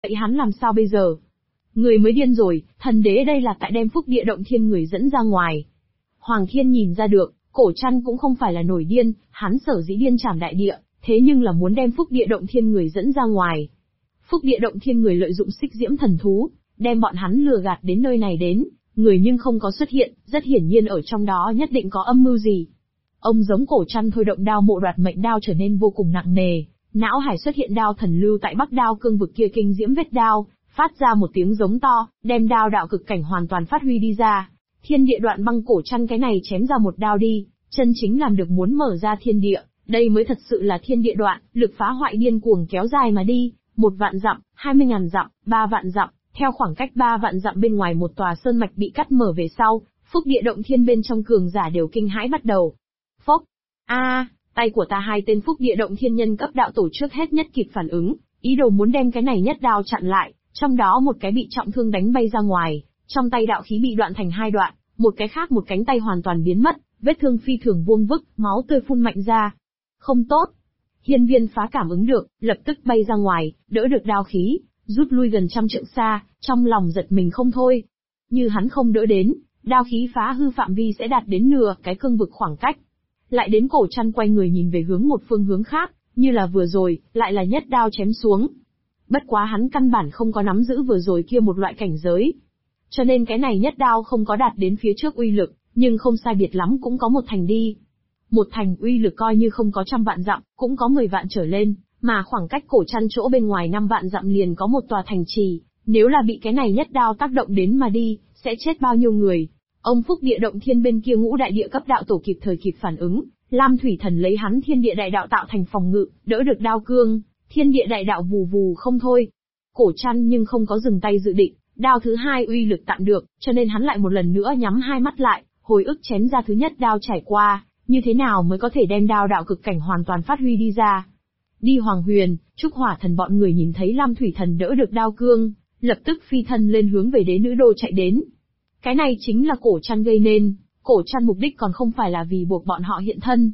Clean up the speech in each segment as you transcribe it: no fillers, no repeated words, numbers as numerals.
Vậy hắn làm sao bây giờ? Người mới điên rồi, thần đế đây là tại đem phúc địa động thiên người dẫn ra ngoài. Hoàng Thiên nhìn ra được, Cổ Trăn cũng không phải là nổi điên, hắn sở dĩ điên trảm đại địa, thế nhưng là muốn đem phúc địa động thiên người dẫn ra ngoài. Phúc địa động thiên người lợi dụng xích diễm thần thú, đem bọn hắn lừa gạt đến nơi này đến, người nhưng không có xuất hiện, rất hiển nhiên ở trong đó nhất định có âm mưu gì. Ông giống Cổ Trăn thôi động đao mộ đoạt mệnh đao trở nên vô cùng nặng nề, não hải xuất hiện đao thần lưu tại Bắc Đao cương vực kia kinh diễm vết đao, phát ra một tiếng giống to, đem đao đạo cực cảnh hoàn toàn phát huy đi ra. Thiên địa đoạn băng Cổ Trăn cái này chém ra một đao đi, chân chính làm được muốn mở ra thiên địa, đây mới thật sự là thiên địa đoạn, lực phá hoại điên cuồng kéo dài mà đi, 1.000 dặm, 20.000 dặm, 3 vạn dặm, theo khoảng cách 3 vạn dặm bên ngoài một tòa sơn mạch bị cắt mở về sau, phúc địa động thiên bên trong cường giả đều kinh hãi bắt đầu. Phốc, tay của ta hai tên phúc địa động thiên nhân cấp đạo tổ trước hết nhất kịp phản ứng, ý đồ muốn đem cái này nhất đao chặn lại, trong đó một cái bị trọng thương đánh bay ra ngoài, trong tay đạo khí bị đoạn thành 2 đoạn, một cái khác một cánh tay hoàn toàn biến mất, vết thương phi thường vuông vức, máu tươi phun mạnh ra. Không tốt. Hiên Viên Phá cảm ứng được, lập tức bay ra ngoài, đỡ được đao khí, rút lui gần 100 trượng xa, trong lòng giật mình không thôi. Như hắn không đỡ đến, đao khí phá hư phạm vi sẽ đạt đến nửa cái cương vực khoảng cách. Lại đến Cổ Trăn quay người nhìn về hướng một phương hướng khác, như là vừa rồi, lại là nhất đao chém xuống. Bất quá hắn căn bản không có nắm giữ vừa rồi kia một loại cảnh giới. Cho nên cái này nhất đao không có đạt đến phía trước uy lực, nhưng không sai biệt lắm cũng có một thành đi. Một thành uy lực coi như không có 100 vạn dặm, cũng có 10 vạn trở lên, mà khoảng cách Cổ Trăn chỗ bên ngoài 5 vạn dặm liền có một tòa thành trì, nếu là bị cái này nhất đao tác động đến mà đi, sẽ chết bao nhiêu người. Ông phúc địa động thiên bên kia ngũ đại địa cấp đạo tổ kịp thời kịp phản ứng, Lam Thủy Thần lấy hắn thiên địa đại đạo tạo thành phòng ngự, đỡ được đao cương, thiên địa đại đạo vù vù không thôi. Cổ Trăn nhưng không có dừng tay dự định, đao thứ hai uy lực tạm được, cho nên hắn lại một lần nữa nhắm hai mắt lại, hồi ức chém ra thứ nhất đao trải qua, như thế nào mới có thể đem đao đạo cực cảnh hoàn toàn phát huy đi ra. Đi Hoàng Huyền, Trúc Hỏa Thần bọn người nhìn thấy Lam Thủy Thần đỡ được đao cương, lập tức phi thân lên hướng về Đế Nữ Đô chạy đến. Cái này chính là Cổ Trăn gây nên, Cổ Trăn mục đích còn không phải là vì buộc bọn họ hiện thân.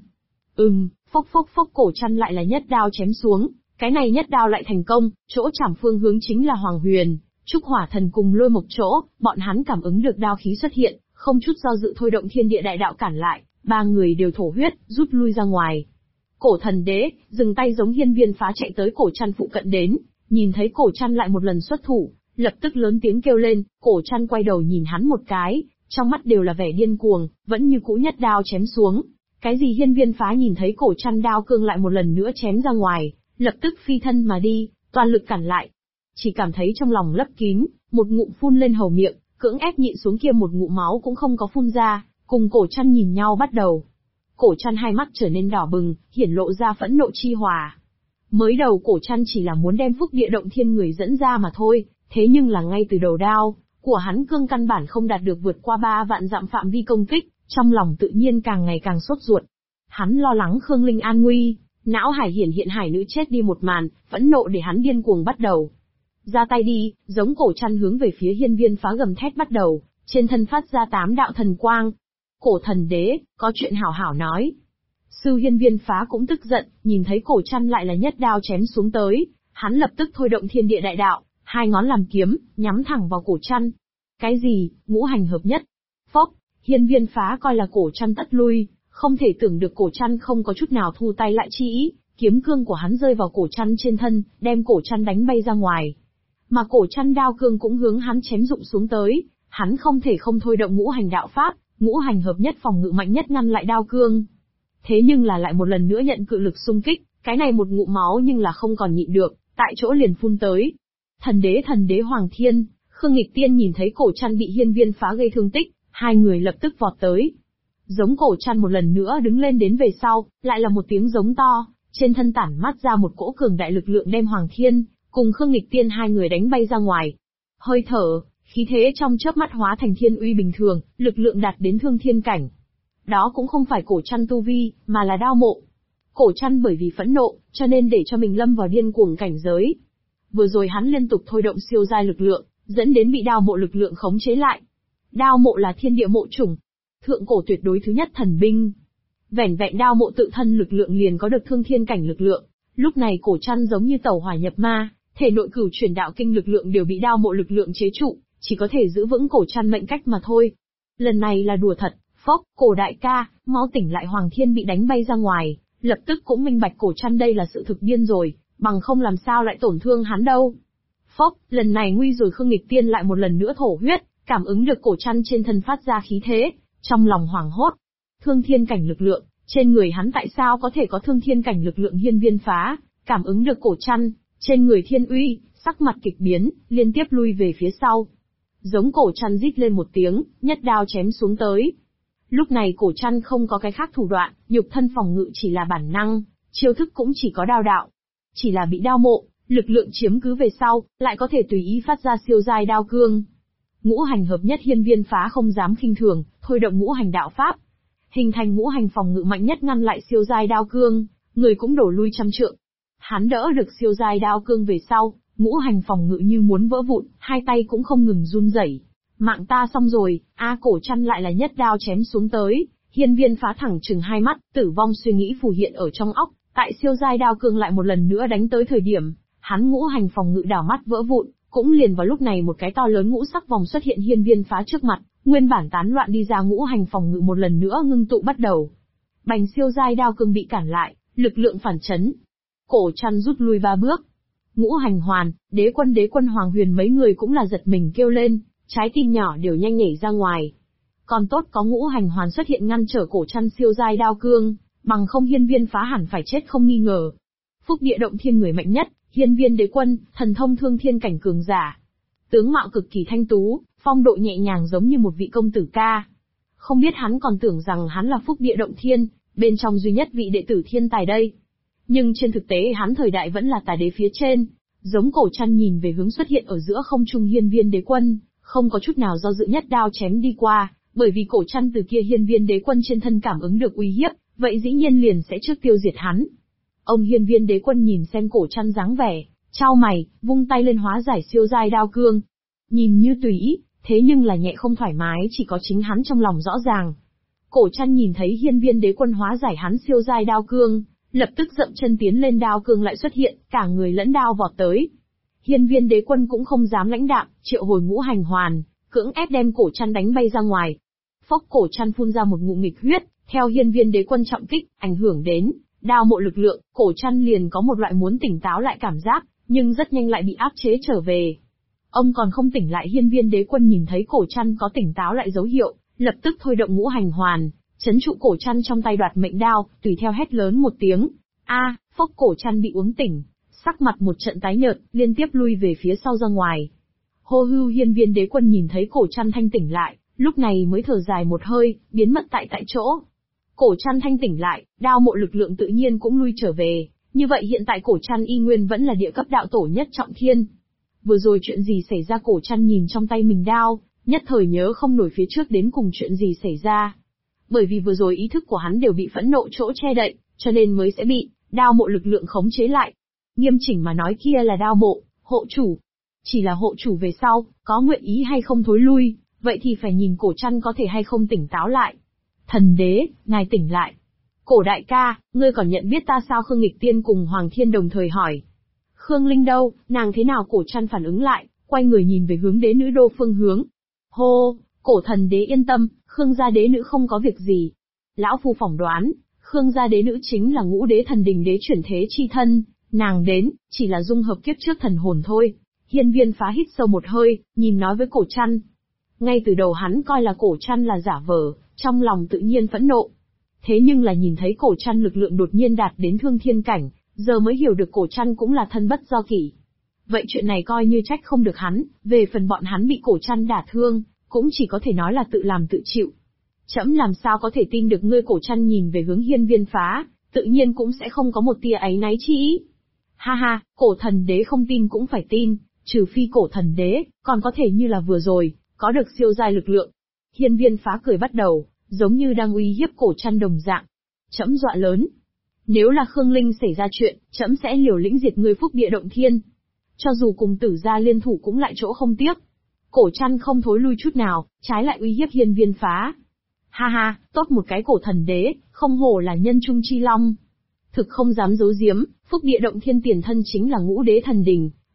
Phốc phốc phốc Cổ Trăn lại là nhất đao chém xuống, cái này nhất đao lại thành công, chỗ chảm phương hướng chính là Hoàng Huyền, Trúc Hỏa Thần cùng Lôi Mộc chỗ, bọn hắn cảm ứng được đao khí xuất hiện, không chút do dự thôi động thiên địa đại đạo cản lại, ba người đều thổ huyết, rút lui ra ngoài. Cổ Thần Đế, dừng tay giống Hiên Viên Phá chạy tới Cổ Trăn phụ cận đến, nhìn thấy Cổ Trăn lại một lần xuất thủ, lập tức lớn tiếng kêu lên, Cổ Trăn quay đầu nhìn hắn một cái, trong mắt đều là vẻ điên cuồng, vẫn như cũ nhất đao chém xuống. Cái gì Hiên Viên Phá nhìn thấy Cổ Trăn đao cương lại một lần nữa chém ra ngoài, lập tức phi thân mà đi, toàn lực cản lại. Chỉ cảm thấy trong lòng lấp kín, một ngụm phun lên hầu miệng, cưỡng ép nhịn xuống kia một ngụm máu cũng không có phun ra, cùng Cổ Trăn nhìn nhau bắt đầu. Cổ Trăn hai mắt trở nên đỏ bừng, hiển lộ ra phẫn nộ chi hòa. Mới đầu Cổ Trăn chỉ là muốn đem phúc địa động thiên người dẫn ra mà thôi, thế nhưng là ngay từ đầu đao của hắn cương căn bản không đạt được vượt qua 3 vạn dặm phạm vi công kích, trong lòng tự nhiên càng ngày càng sốt ruột. Hắn lo lắng Khương Linh an nguy, não hải hiển hiện hải nữ chết đi một màn, phẫn nộ để hắn điên cuồng bắt đầu. Ra tay đi, giống Cổ Trăn hướng về phía Hiên Viên Phá gầm thét bắt đầu, trên thân phát ra 8 đạo thần quang. Cổ Thần Đế, có chuyện hảo hảo nói. Sư Hiên Viên Phá cũng tức giận, nhìn thấy Cổ Trăn lại là nhất đao chém xuống tới, hắn lập tức thôi động thiên địa đại đạo, hai ngón làm kiếm, nhắm thẳng vào Cổ Trăn. Cái gì, ngũ hành hợp nhất? Phốc, Hiên Viên Phá coi là Cổ Trăn tất lui, không thể tưởng được Cổ Trăn không có chút nào thu tay lại chi ý, kiếm cương của hắn rơi vào Cổ Trăn trên thân, đem Cổ Trăn đánh bay ra ngoài. Mà Cổ Trăn đao cương cũng hướng hắn chém rụng xuống tới, hắn không thể không thôi động ngũ hành đạo pháp, ngũ hành hợp nhất phòng ngự mạnh nhất ngăn lại đao cương. Thế nhưng là lại một lần nữa nhận cự lực xung kích, cái này một ngụm máu nhưng là không còn nhịn được, tại chỗ liền phun tới. Thần đế Hoàng Thiên, Khương Nghịch Tiên nhìn thấy Cổ Trăn bị Hiên Viên Phá gây thương tích, hai người lập tức vọt tới. Giống Cổ Trăn một lần nữa đứng lên đến về sau, lại là một tiếng giống to, trên thân tản mát ra một cỗ cường đại lực lượng đem Hoàng Thiên cùng Khương Nghịch Tiên hai người đánh bay ra ngoài. Hơi thở, khí thế trong chớp mắt hóa thành thiên uy bình thường, lực lượng đạt đến thương thiên cảnh. Đó cũng không phải Cổ Trăn tu vi, mà là đao mộ. Cổ Trăn bởi vì phẫn nộ, cho nên để cho mình lâm vào điên cuồng cảnh giới. Vừa rồi hắn liên tục thôi động siêu giai lực lượng, dẫn đến bị đao mộ lực lượng khống chế lại. Đao mộ là thiên địa mộ chủng, thượng cổ tuyệt đối thứ nhất thần binh. Vẻn vẹn đao mộ tự thân lực lượng liền có được thương thiên cảnh lực lượng. Lúc này Cổ Trăn giống như tẩu hỏa nhập ma, thể nội cửu chuyển đạo kinh lực lượng đều bị đao mộ lực lượng chế trụ, chỉ có thể giữ vững cổ trăn mệnh cách mà thôi. Lần này là đùa thật, phốc, cổ đại ca, mau tỉnh lại. Hoàng Thiên bị đánh bay ra ngoài, lập tức cũng minh bạch cổ trăn đây là sự thực điên rồi, bằng không làm sao lại tổn thương hắn đâu. Phốc, lần này nguy rồi. Khương Nghịch Tiên lại một lần nữa thổ huyết, cảm ứng được cổ trăn trên thân phát ra khí thế, trong lòng hoảng hốt. Thương thiên cảnh lực lượng, trên người hắn tại sao có thể có thương thiên cảnh lực lượng? Hiên Viên Phá cảm ứng được cổ trăn trên người thiên uy, sắc mặt kịch biến, liên tiếp lui về phía sau. Giống cổ trăn rít lên một tiếng, nhất đao chém xuống tới. Lúc này cổ trăn không có cái khác thủ đoạn, nhục thân phòng ngự chỉ là bản năng, chiêu thức cũng chỉ có đao đạo. Chỉ là bị đao mộ, lực lượng chiếm cứ về sau, lại có thể tùy ý phát ra siêu giai đao cương. Ngũ hành hợp nhất. Hiên Viên Phá không dám khinh thường, thôi động ngũ hành đạo pháp, hình thành ngũ hành phòng ngự mạnh nhất ngăn lại siêu giai đao cương, người cũng đổ lui trăm trượng. Hắn đỡ được siêu giai đao cương về sau, ngũ hành phòng ngự như muốn vỡ vụn, hai tay cũng không ngừng run rẩy. Mạng ta xong rồi, cổ trăn lại là nhất đao chém xuống tới. Hiên Viên Phá thẳng trừng hai mắt, tử vong suy nghĩ phù hiện ở trong óc. Tại siêu giai đao cương lại một lần nữa đánh tới thời điểm, hắn ngũ hành phòng ngự đảo mắt vỡ vụn, cũng liền vào lúc này một cái to lớn ngũ sắc vòng xuất hiện Hiên Viên Phá trước mặt, nguyên bản tán loạn đi ra ngũ hành phòng ngự một lần nữa ngưng tụ bắt đầu. Bành, siêu giai đao cương bị cản lại, lực lượng phản chấn. Cổ trăn rút lui 3 bước. Ngũ hành hoàn, đế quân Hoàng Huyền mấy người cũng là giật mình kêu lên, trái tim nhỏ đều nhanh nhảy ra ngoài. Còn tốt có ngũ hành hoàn xuất hiện ngăn trở cổ trăn siêu giai đao cương, bằng không Hiên Viên Phá hẳn phải chết không nghi ngờ. Phúc địa động thiên người mạnh nhất, Hiên Viên đế quân, thần thông thương thiên cảnh cường giả. Tướng mạo cực kỳ thanh tú, phong độ nhẹ nhàng giống như một vị công tử ca. Không biết hắn còn tưởng rằng hắn là phúc địa động thiên, bên trong duy nhất vị đệ tử thiên tài đây. Nhưng trên thực tế hắn thời đại vẫn là tài đế phía trên, giống cổ trăn nhìn về hướng xuất hiện ở giữa không trung Hiên Viên đế quân, không có chút nào do dự nhất đao chém đi qua, bởi vì cổ trăn từ kia Hiên Viên đế quân trên thân cảm ứng được uy hiếp, vậy dĩ nhiên liền sẽ trước tiêu diệt hắn. Ông Hiên Viên đế quân nhìn xem cổ trăn dáng vẻ, chau mày, vung tay lên hóa giải siêu giai đao cương. Nhìn như tùy ý, thế nhưng là nhẹ không thoải mái chỉ có chính hắn trong lòng rõ ràng. Cổ trăn nhìn thấy Hiên Viên đế quân hóa giải hắn siêu giai đao cương, lập tức dậm chân tiến lên, đao cương lại xuất hiện, cả người lẫn đao vọt tới. Hiên Viên đế quân cũng không dám lãnh đạm, triệu hồi ngũ hành hoàn, cưỡng ép đem cổ trăn đánh bay ra ngoài. Phốc, cổ trăn phun ra một ngụm nghịch huyết, theo Hiên Viên đế quân trọng kích, ảnh hưởng đến đao mộ lực lượng, cổ trăn liền có một loại muốn tỉnh táo lại cảm giác, nhưng rất nhanh lại bị áp chế trở về. Ông còn không tỉnh lại, Hiên Viên đế quân nhìn thấy cổ trăn có tỉnh táo lại dấu hiệu, lập tức thôi động ngũ hành hoàn, chấn trụ cổ trăn trong tay đoạt mệnh đao, tùy theo hét lớn một tiếng. Phốc, cổ trăn bị uống tỉnh, sắc mặt một trận tái nhợt, liên tiếp lui về phía sau ra ngoài. Hô hưu, Hiên Viên đế quân nhìn thấy cổ trăn thanh tỉnh lại, lúc này mới thở dài một hơi, biến mất tại chỗ. Cổ trăn thanh tỉnh lại, đao mộ lực lượng tự nhiên cũng lui trở về, như vậy hiện tại cổ trăn y nguyên vẫn là địa cấp đạo tổ nhất trọng thiên. Vừa rồi chuyện gì xảy ra? Cổ trăn nhìn trong tay mình đao, nhất thời nhớ không nổi phía trước đến cùng chuyện gì xảy ra. Bởi vì vừa rồi ý thức của hắn đều bị phẫn nộ chỗ che đậy, cho nên mới sẽ bị đao mộ lực lượng khống chế lại. Nghiêm chỉnh mà nói kia là đao mộ, hộ chủ. Chỉ là hộ chủ về sau, có nguyện ý hay không thối lui, vậy thì phải nhìn cổ trăn có thể hay không tỉnh táo lại. Thần đế, ngài tỉnh lại. Cổ đại ca, ngươi còn nhận biết ta sao? Khương Nghịch Tiên cùng Hoàng Thiên đồng thời hỏi. Khương Linh đâu, nàng thế nào? Cổ trăn phản ứng lại, quay người nhìn về hướng đế nữ đô phương hướng. Hô, cổ thần đế yên tâm, Khương gia đế nữ không có việc gì. Lão phu phỏng đoán, Khương gia đế nữ chính là Ngũ Đế Thần Đình đế chuyển thế chi thân, nàng đến, chỉ là dung hợp kiếp trước thần hồn thôi. Hiên Viên Phá hít sâu một hơi, nhìn nói với cổ trăn. Ngay từ đầu hắn coi là cổ trăn là giả vờ, trong lòng tự nhiên phẫn nộ. Thế nhưng là nhìn thấy cổ trăn lực lượng đột nhiên đạt đến thương thiên cảnh, giờ mới hiểu được cổ trăn cũng là thân bất do kỷ. Vậy chuyện này coi như trách không được hắn, về phần bọn hắn bị cổ trăn đả thương, cũng chỉ có thể nói là tự làm tự chịu. Trẫm làm sao có thể tin được ngươi? Cổ trăn nhìn về hướng Hiên Viên Phá, tự nhiên cũng sẽ không có một tia áy náy chi ý. Ha ha, cổ thần đế không tin cũng phải tin, trừ phi cổ thần đế, còn có thể như là vừa rồi, có được siêu giai lực lượng. Hiên Viên Phá cười bắt đầu, giống như đang uy hiếp cổ trăn đồng dạng. Trẫm dọa lớn. Nếu là Khương Linh xảy ra chuyện, trẫm sẽ liều lĩnh diệt ngươi phúc địa động thiên. Cho dù cùng tử gia liên thủ cũng lại chỗ không tiếc. Cổ trăn không thối lui chút nào, trái lại uy hiếp Hiên Viên Phá. Ha ha, tốt một cái cổ thần đế, không hổ là nhân trung chi long. Thực không dám giấu giếm, phúc địa động thiên tiền thân chính là Ngũ Đế Thần Đình,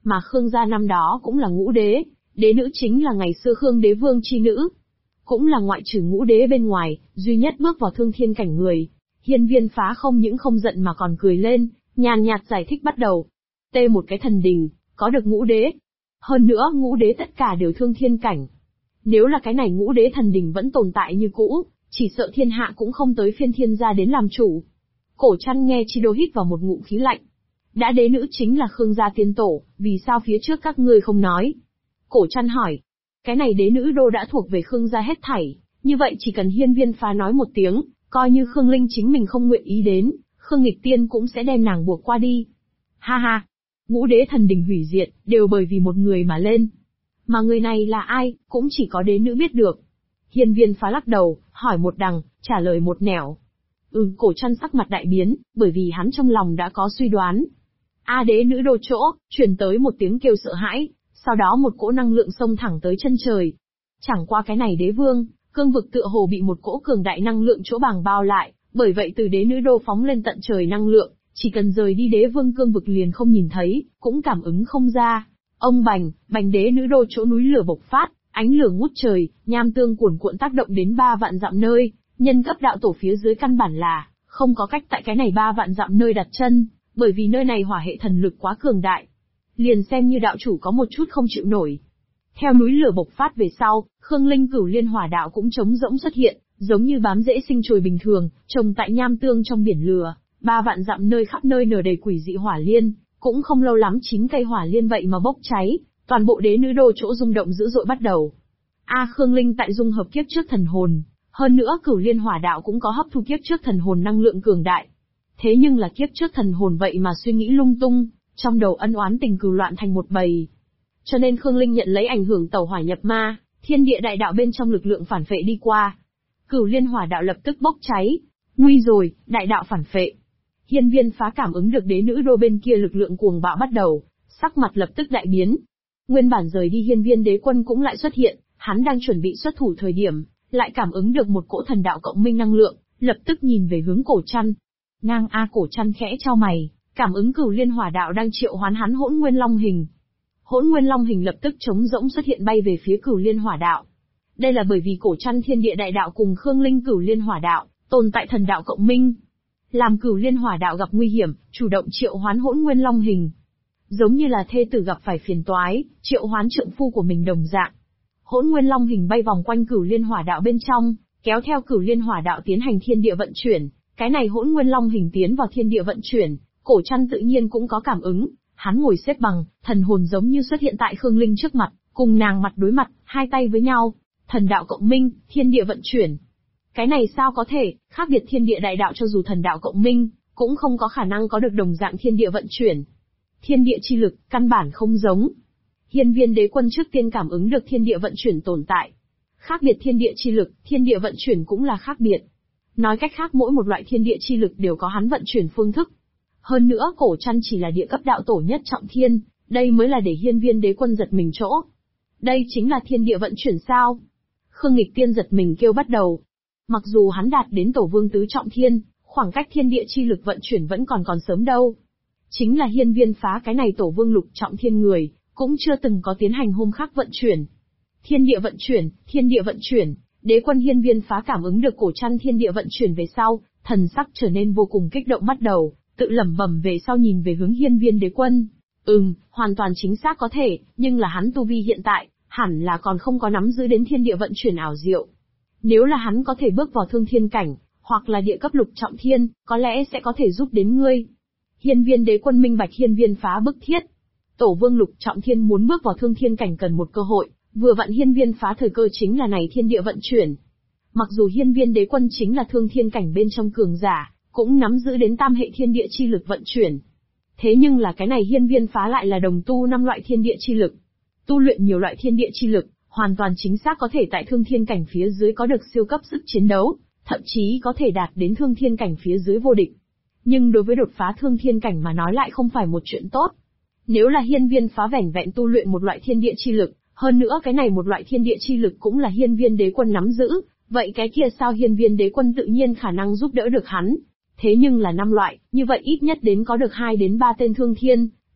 mà Khương gia năm đó cũng là ngũ đế, đế nữ chính là ngày xưa Khương đế vương chi nữ. Cũng là ngoại trừ ngũ đế bên ngoài, duy nhất bước vào thương thiên cảnh người. Hiên Viên Phá không những không giận mà còn cười lên, nhàn nhạt giải thích bắt đầu. Một cái thần đình, có được ngũ đế. Hơn nữa ngũ đế tất cả đều thương thiên cảnh. Nếu là cái này ngũ đế thần đình vẫn tồn tại như cũ, chỉ sợ thiên hạ cũng không tới phiên thiên gia đến làm chủ. Cổ Trăn nghe Chi Đô hít vào một ngụm khí lạnh. Đã đế nữ chính là Khương gia tiên tổ, vì sao phía trước các ngươi không nói? Cổ Trăn hỏi. Cái này đế nữ đô đã thuộc về Khương gia hết thảy, như vậy chỉ cần Hiên Viên Phá nói một tiếng, coi như Khương Linh chính mình không nguyện ý đến, Khương Nghịch Tiên cũng sẽ đem nàng buộc qua đi. Ha ha, ngũ đế thần đình hủy diệt, đều bởi vì một người mà lên. Mà người này là ai, cũng chỉ có đế nữ biết được. Hiên Viên Phá lắc đầu, hỏi một đằng, trả lời một nẻo. Cổ Trăn sắc mặt đại biến, bởi vì hắn trong lòng đã có suy đoán. Đế nữ đô chỗ, truyền tới một tiếng kêu sợ hãi, sau đó một cỗ năng lượng xông thẳng tới chân trời. Chẳng qua cái này đế vương, cương vực tựa hồ bị một cỗ cường đại năng lượng chỗ bàng bao lại, bởi vậy từ đế nữ đô phóng lên tận trời năng lượng, chỉ cần rời đi đế vương cương vực liền không nhìn thấy, cũng cảm ứng không ra. Ông bành đế nữ đô chỗ núi lửa bộc phát, ánh lửa ngút trời, nham tương cuồn cuộn tác động đến 3 vạn dặm nơi, nhân cấp đạo tổ phía dưới căn bản là không có cách tại cái này 3 vạn dặm nơi đặt chân, bởi vì nơi này hỏa hệ thần lực quá cường đại. Liền xem như đạo chủ có một chút không chịu nổi. Theo núi lửa bộc phát về sau, Khương Linh Cửu Liên Hỏa Đạo cũng trống rỗng xuất hiện, giống như bám rễ sinh trồi bình thường, trồng tại nham tương trong biển lửa, 3 vạn dặm nơi khắp nơi nở đầy quỷ dị hỏa liên, cũng không lâu lắm 9 cây hỏa liên vậy mà bốc cháy, toàn bộ đế nữ đô chỗ rung động dữ dội bắt đầu. Khương Linh tại dung hợp kiếp trước thần hồn, hơn nữa Cửu Liên Hỏa Đạo cũng có hấp thu kiếp trước thần hồn năng lượng cường đại. Thế nhưng là kiếp trước thần hồn vậy mà suy nghĩ lung tung, trong đầu ân oán tình cừu loạn thành một bầy. Cho nên Khương Linh nhận lấy ảnh hưởng tẩu hỏa nhập ma, thiên địa đại đạo bên trong lực lượng phản phệ đi qua. Cửu Liên Hỏa Đạo lập tức bốc cháy. Nguy rồi, đại đạo phản phệ. Hiên Viên Phá cảm ứng được đế nữ đô bên kia lực lượng cuồng bạo bắt đầu, sắc mặt lập tức đại biến. Nguyên bản rời đi Hiên Viên đế quân cũng lại xuất hiện, hắn đang chuẩn bị xuất thủ thời điểm, lại cảm ứng được một cỗ thần đạo cộng minh năng lượng, lập tức nhìn về hướng Cổ Trăn. Cổ Trăn khẽ chau mày, cảm ứng Cửu Liên Hỏa Đạo đang triệu hoán hắn Hỗn Nguyên Long hình. Hỗn Nguyên Long hình lập tức trống rỗng xuất hiện bay về phía Cửu Liên Hỏa Đạo. Đây là bởi vì Cổ Trăn thiên địa đại đạo cùng Khương Linh Cửu Liên Hỏa Đạo tồn tại thần đạo cộng minh. Làm Cửu Liên Hỏa Đạo gặp nguy hiểm, chủ động triệu hoán Hỗn Nguyên Long hình. Giống như là thê tử gặp phải phiền toái, triệu hoán trượng phu của mình đồng dạng. Hỗn Nguyên Long hình bay vòng quanh Cửu Liên Hỏa Đạo bên trong, kéo theo Cửu Liên Hỏa Đạo tiến hành thiên địa vận chuyển. Cái này Hỗn Nguyên Long hình tiến vào thiên địa vận chuyển, Cổ Trăn tự nhiên cũng có cảm ứng, hắn ngồi xếp bằng, thần hồn giống như xuất hiện tại Khương Linh trước mặt, cùng nàng mặt đối mặt, hai tay với nhau, thần đạo cộng minh, thiên địa vận chuyển. Cái này sao có thể, khác biệt thiên địa đại đạo cho dù thần đạo cộng minh, cũng không có khả năng có được đồng dạng thiên địa vận chuyển. Thiên địa chi lực, căn bản không giống. Hiên Viên đế quân trước tiên cảm ứng được thiên địa vận chuyển tồn tại. Khác biệt thiên địa chi lực, thiên địa vận chuyển cũng là khác biệt. Nói cách khác mỗi một loại thiên địa chi lực đều có hắn vận chuyển phương thức. Hơn nữa Cổ Trăn chỉ là địa cấp đạo tổ nhất trọng thiên, đây mới là để Hiên Viên đế quân giật mình chỗ. Đây chính là thiên địa vận chuyển sao? Khương Nghịch Tiên giật mình kêu bắt đầu. Mặc dù hắn đạt đến tổ vương tứ trọng thiên, khoảng cách thiên địa chi lực vận chuyển vẫn còn sớm đâu. Chính là Hiên Viên Phá cái này tổ vương lục trọng thiên người, cũng chưa từng có tiến hành hôm khác vận chuyển. Thiên địa vận chuyển, đế quân Hiên Viên Phá cảm ứng được Cổ Trăn thiên địa vận chuyển về sau, thần sắc trở nên vô cùng kích động bắt đầu, tự lẩm bẩm về sau nhìn về hướng Hiên Viên đế quân. Hoàn toàn chính xác có thể, nhưng là hắn tu vi hiện tại, hẳn là còn không có nắm giữ đến thiên địa vận chuyển ảo diệu. Nếu là hắn có thể bước vào thương thiên cảnh, hoặc là địa cấp lục trọng thiên, có lẽ sẽ có thể giúp đến ngươi. Hiên Viên đế quân minh bạch Hiên Viên Phá bức thiết. Tổ vương lục trọng thiên muốn bước vào thương thiên cảnh cần một cơ hội, vừa vặn Hiên Viên Phá thời cơ chính là này thiên địa vận chuyển. Mặc dù Hiên Viên đế quân chính là thương thiên cảnh bên trong cường giả, cũng nắm giữ đến tam hệ thiên địa chi lực vận chuyển. Thế nhưng là cái này Hiên Viên Phá lại là đồng tu 5 loại thiên địa chi lực. Tu luyện nhiều loại thiên địa chi lực, hoàn toàn chính xác có thể tại thương thiên cảnh phía dưới có được siêu cấp sức chiến đấu, thậm chí có thể đạt đến thương thiên cảnh phía dưới vô địch. Nhưng đối với đột phá thương thiên cảnh mà nói lại không phải một chuyện tốt. Nếu là Hiên Viên Phá vẻn vẹn tu luyện một loại thiên địa chi lực, hơn nữa cái này một loại thiên địa chi lực cũng là Hiên Viên đế quân nắm giữ, vậy cái kia sao Hiên Viên đế quân tự nhiên khả năng giúp đỡ được hắn. Thế nhưng là 5 loại, như vậy ít nhất đến có được 2 đến 3 tên thương thiên,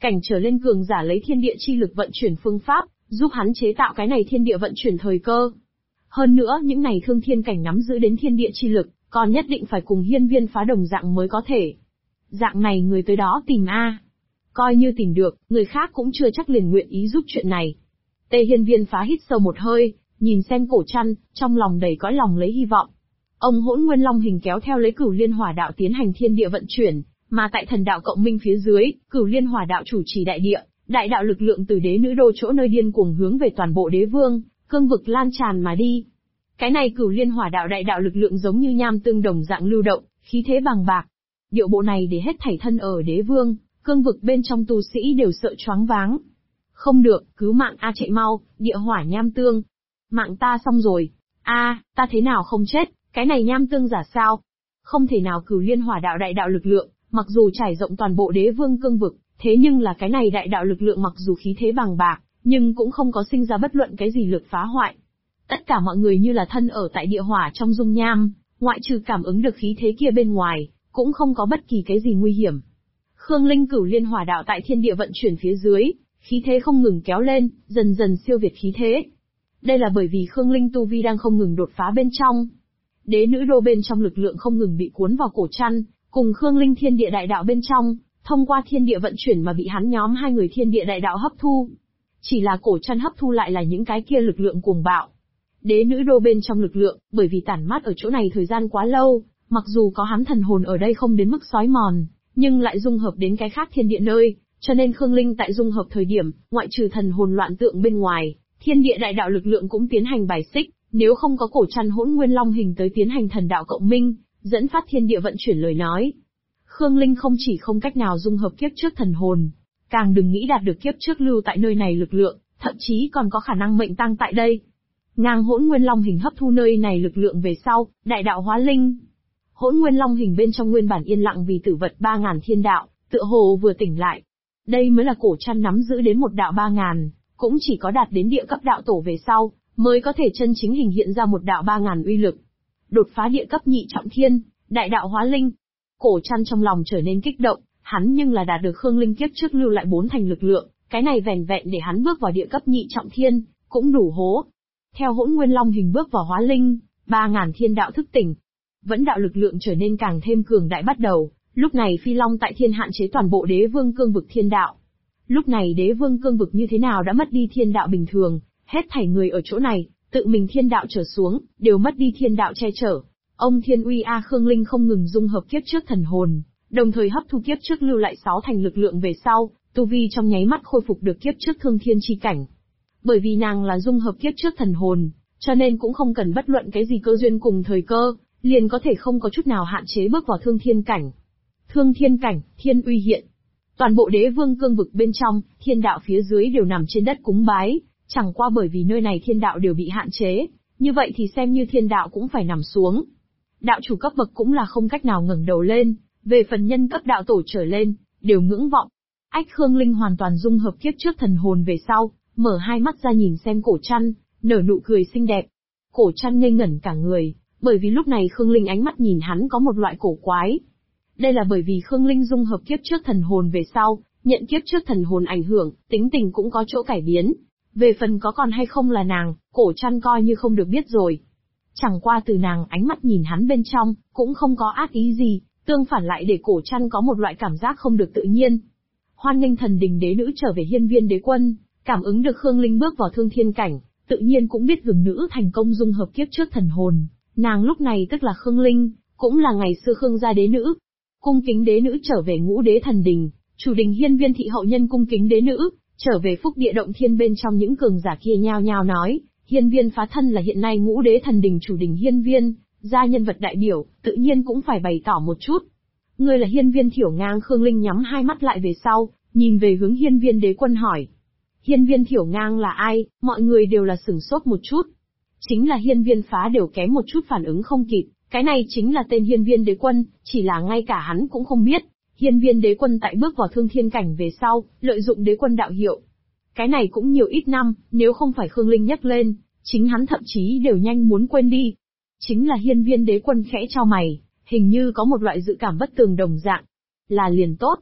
cảnh trở lên cường giả lấy thiên địa chi lực vận chuyển phương pháp, giúp hắn chế tạo cái này thiên địa vận chuyển thời cơ. Hơn nữa, những này thương thiên cảnh nắm giữ đến thiên địa chi lực, còn nhất định phải cùng hiên viên phá đồng dạng mới có thể. Dạng này người tới đó tìm a. Coi như tìm được, người khác cũng chưa chắc liền nguyện ý giúp chuyện này. Tê hiên viên phá hít sâu một hơi, nhìn xem Cổ Trăn, trong lòng đầy cõi lòng lấy hy vọng. Ông Hỗn Nguyên Long hình kéo theo lấy Cửu Liên Hỏa Đạo tiến hành thiên địa vận chuyển, mà tại thần đạo cộng minh phía dưới, Cửu Liên Hỏa Đạo chủ trì đại địa, đại đạo lực lượng từ đế nữ đô chỗ nơi điên cuồng hướng về toàn bộ đế vương, cương vực lan tràn mà đi. Cái này Cửu Liên Hỏa Đạo đại đạo lực lượng giống như nham tương đồng dạng lưu động, khí thế bằng bạc. Điệu bộ này để hết thảy thân ở đế vương, cương vực bên trong tu sĩ đều sợ choáng váng. Không được, cứu mạng a, chạy mau, địa hỏa nham tương. Mạng ta xong rồi. A, ta thế nào không chết, cái này nham tương giả sao? Không thể nào. Cửu Liên Hỏa Đạo đại đạo lực lượng, mặc dù trải rộng toàn bộ đế vương cương vực, thế nhưng là cái này đại đạo lực lượng mặc dù khí thế bằng bạc, nhưng cũng không có sinh ra bất luận cái gì lực phá hoại. Tất cả mọi người như là thân ở tại địa hỏa trong dung nham, ngoại trừ cảm ứng được khí thế kia bên ngoài, cũng không có bất kỳ cái gì nguy hiểm. Khương Linh Cửu Liên Hỏa Đạo tại thiên địa vận chuyển phía dưới, khí thế không ngừng kéo lên, dần dần siêu việt khí thế. Đây là bởi vì Khương Linh tu vi đang không ngừng đột phá bên trong. Đế nữ đô bên trong lực lượng không ngừng bị cuốn vào Cổ Trăn, cùng Khương Linh thiên địa đại đạo bên trong, thông qua thiên địa vận chuyển mà bị hắn nhóm hai người thiên địa đại đạo hấp thu. Chỉ là Cổ Trăn hấp thu lại là những cái kia lực lượng cuồng bạo. Đế nữ đô bên trong lực lượng, bởi vì tản mát ở chỗ này thời gian quá lâu, mặc dù có hắn thần hồn ở đây không đến mức xói mòn, nhưng lại dung hợp đến cái khác thiên địa nơi, cho nên Khương Linh tại dung hợp thời điểm, ngoại trừ thần hồn loạn tượng bên ngoài, thiên địa đại đạo lực lượng cũng tiến hành bài xích, nếu không có Cổ Trăn Hỗn Nguyên Long hình tới tiến hành thần đạo cộng minh, dẫn phát thiên địa vận chuyển lời nói. Khương Linh không chỉ không cách nào dung hợp kiếp trước thần hồn, càng đừng nghĩ đạt được kiếp trước lưu tại nơi này lực lượng, thậm chí còn có khả năng mệnh tăng tại đây. Ngang Hỗn Nguyên Long hình hấp thu nơi này lực lượng về sau, đại đạo hóa linh. Hỗn Nguyên Long hình bên trong nguyên bản yên lặng vì tử vật 3000 thiên đạo, tựa hồ vừa tỉnh lại. Đây mới là Cổ Trăn nắm giữ đến một đạo 3000, cũng chỉ có đạt đến địa cấp đạo tổ về sau, mới có thể chân chính hình hiện ra một đạo 3000 uy lực. Đột phá địa cấp nhị trọng thiên, đại đạo hóa linh. Cổ Trăn trong lòng trở nên kích động, hắn nhưng là đạt được Khương Linh kiếp trước lưu lại 4 thành lực lượng, cái này vẻn vẹn để hắn bước vào địa cấp nhị trọng thiên, cũng đủ hố. Theo Hỗn Nguyên Long hình bước vào hóa linh, 3000 thiên đạo thức tỉnh. Vẫn đạo lực lượng trở nên càng thêm cường đại bắt đầu, lúc này Phi Long tại thiên hạn chế toàn bộ đế vương cương vực thiên đạo. Lúc này đế vương cương vực như thế nào đã mất đi thiên đạo bình thường, hết thảy người ở chỗ này, tự mình thiên đạo trở xuống, đều mất đi thiên đạo che chở. Ông Thiên Uy A Khương Linh không ngừng dung hợp kiếp trước thần hồn, đồng thời hấp thu kiếp trước lưu lại 6 thành lực lượng về sau, tu vi trong nháy mắt khôi phục được kiếp trước thương thiên chi cảnh. Bởi vì nàng là dung hợp kiếp trước thần hồn, cho nên cũng không cần bất luận cái gì cơ duyên cùng thời cơ, liền có thể không có chút nào hạn chế bước vào thương thiên cảnh. Thương thiên cảnh, thiên uy hiện. Toàn bộ đế vương cương vực bên trong, thiên đạo phía dưới đều nằm trên đất cúng bái, chẳng qua bởi vì nơi này thiên đạo đều bị hạn chế, như vậy thì xem như thiên đạo cũng phải nằm xuống. Đạo chủ cấp bậc cũng là không cách nào ngẩng đầu lên, về phần nhân cấp đạo tổ trở lên, đều ngưỡng vọng. Ách Khương Linh hoàn toàn dung hợp kiếp trước thần hồn về sau, mở hai mắt ra nhìn xem Cổ Trăn, nở nụ cười xinh đẹp. Cổ Trăn ngây ngẩn cả người, bởi vì lúc này Khương Linh ánh mắt nhìn hắn có một loại cổ quái. Đây là bởi vì Khương Linh dung hợp kiếp trước thần hồn về sau, nhận kiếp trước thần hồn ảnh hưởng, tính tình cũng có chỗ cải biến. Về phần có còn hay không là nàng, Cổ Trăn coi như không được biết rồi. Chẳng qua từ nàng ánh mắt nhìn hắn bên trong, cũng không có ác ý gì, tương phản lại để Cổ Trăn có một loại cảm giác không được tự nhiên. Hoan nghênh thần đình đế nữ trở về hiên viên đế quân, cảm ứng được Khương Linh bước vào thương thiên cảnh, tự nhiên cũng biết gừng nữ thành công dung hợp kiếp trước thần hồn. Nàng lúc này tức là Khương Linh, cũng là ngày xưa Khương gia đế nữ. Cung kính đế nữ trở về ngũ đế thần đình, chủ đình hiên viên thị hậu nhân cung kính đế nữ, trở về phúc địa động thiên bên trong những cường giả kia nhao nhao nói, hiên viên phá thân là hiện nay ngũ đế thần đình chủ đình hiên viên, gia nhân vật đại biểu, tự nhiên cũng phải bày tỏ một chút. Ngươi là hiên viên Thiểu Ngang. Khương Linh nhắm hai mắt lại về sau, nhìn về hướng hiên viên đế quân hỏi. Hiên viên Thiểu Ngang là ai? Mọi người đều là sửng sốt một chút. Chính là hiên viên phá đều kém một chút phản ứng không kịp, cái này chính là tên hiên viên đế quân, chỉ là ngay cả hắn cũng không biết. Hiên viên đế quân tại bước vào thương thiên cảnh về sau, lợi dụng đế quân đạo hiệu. Cái này cũng nhiều ít năm, nếu không phải Khương Linh nhắc lên, chính hắn thậm chí đều nhanh muốn quên đi. Chính là hiên viên đế quân khẽ chau mày, hình như có một loại dự cảm bất tường đồng dạng. Là liền tốt.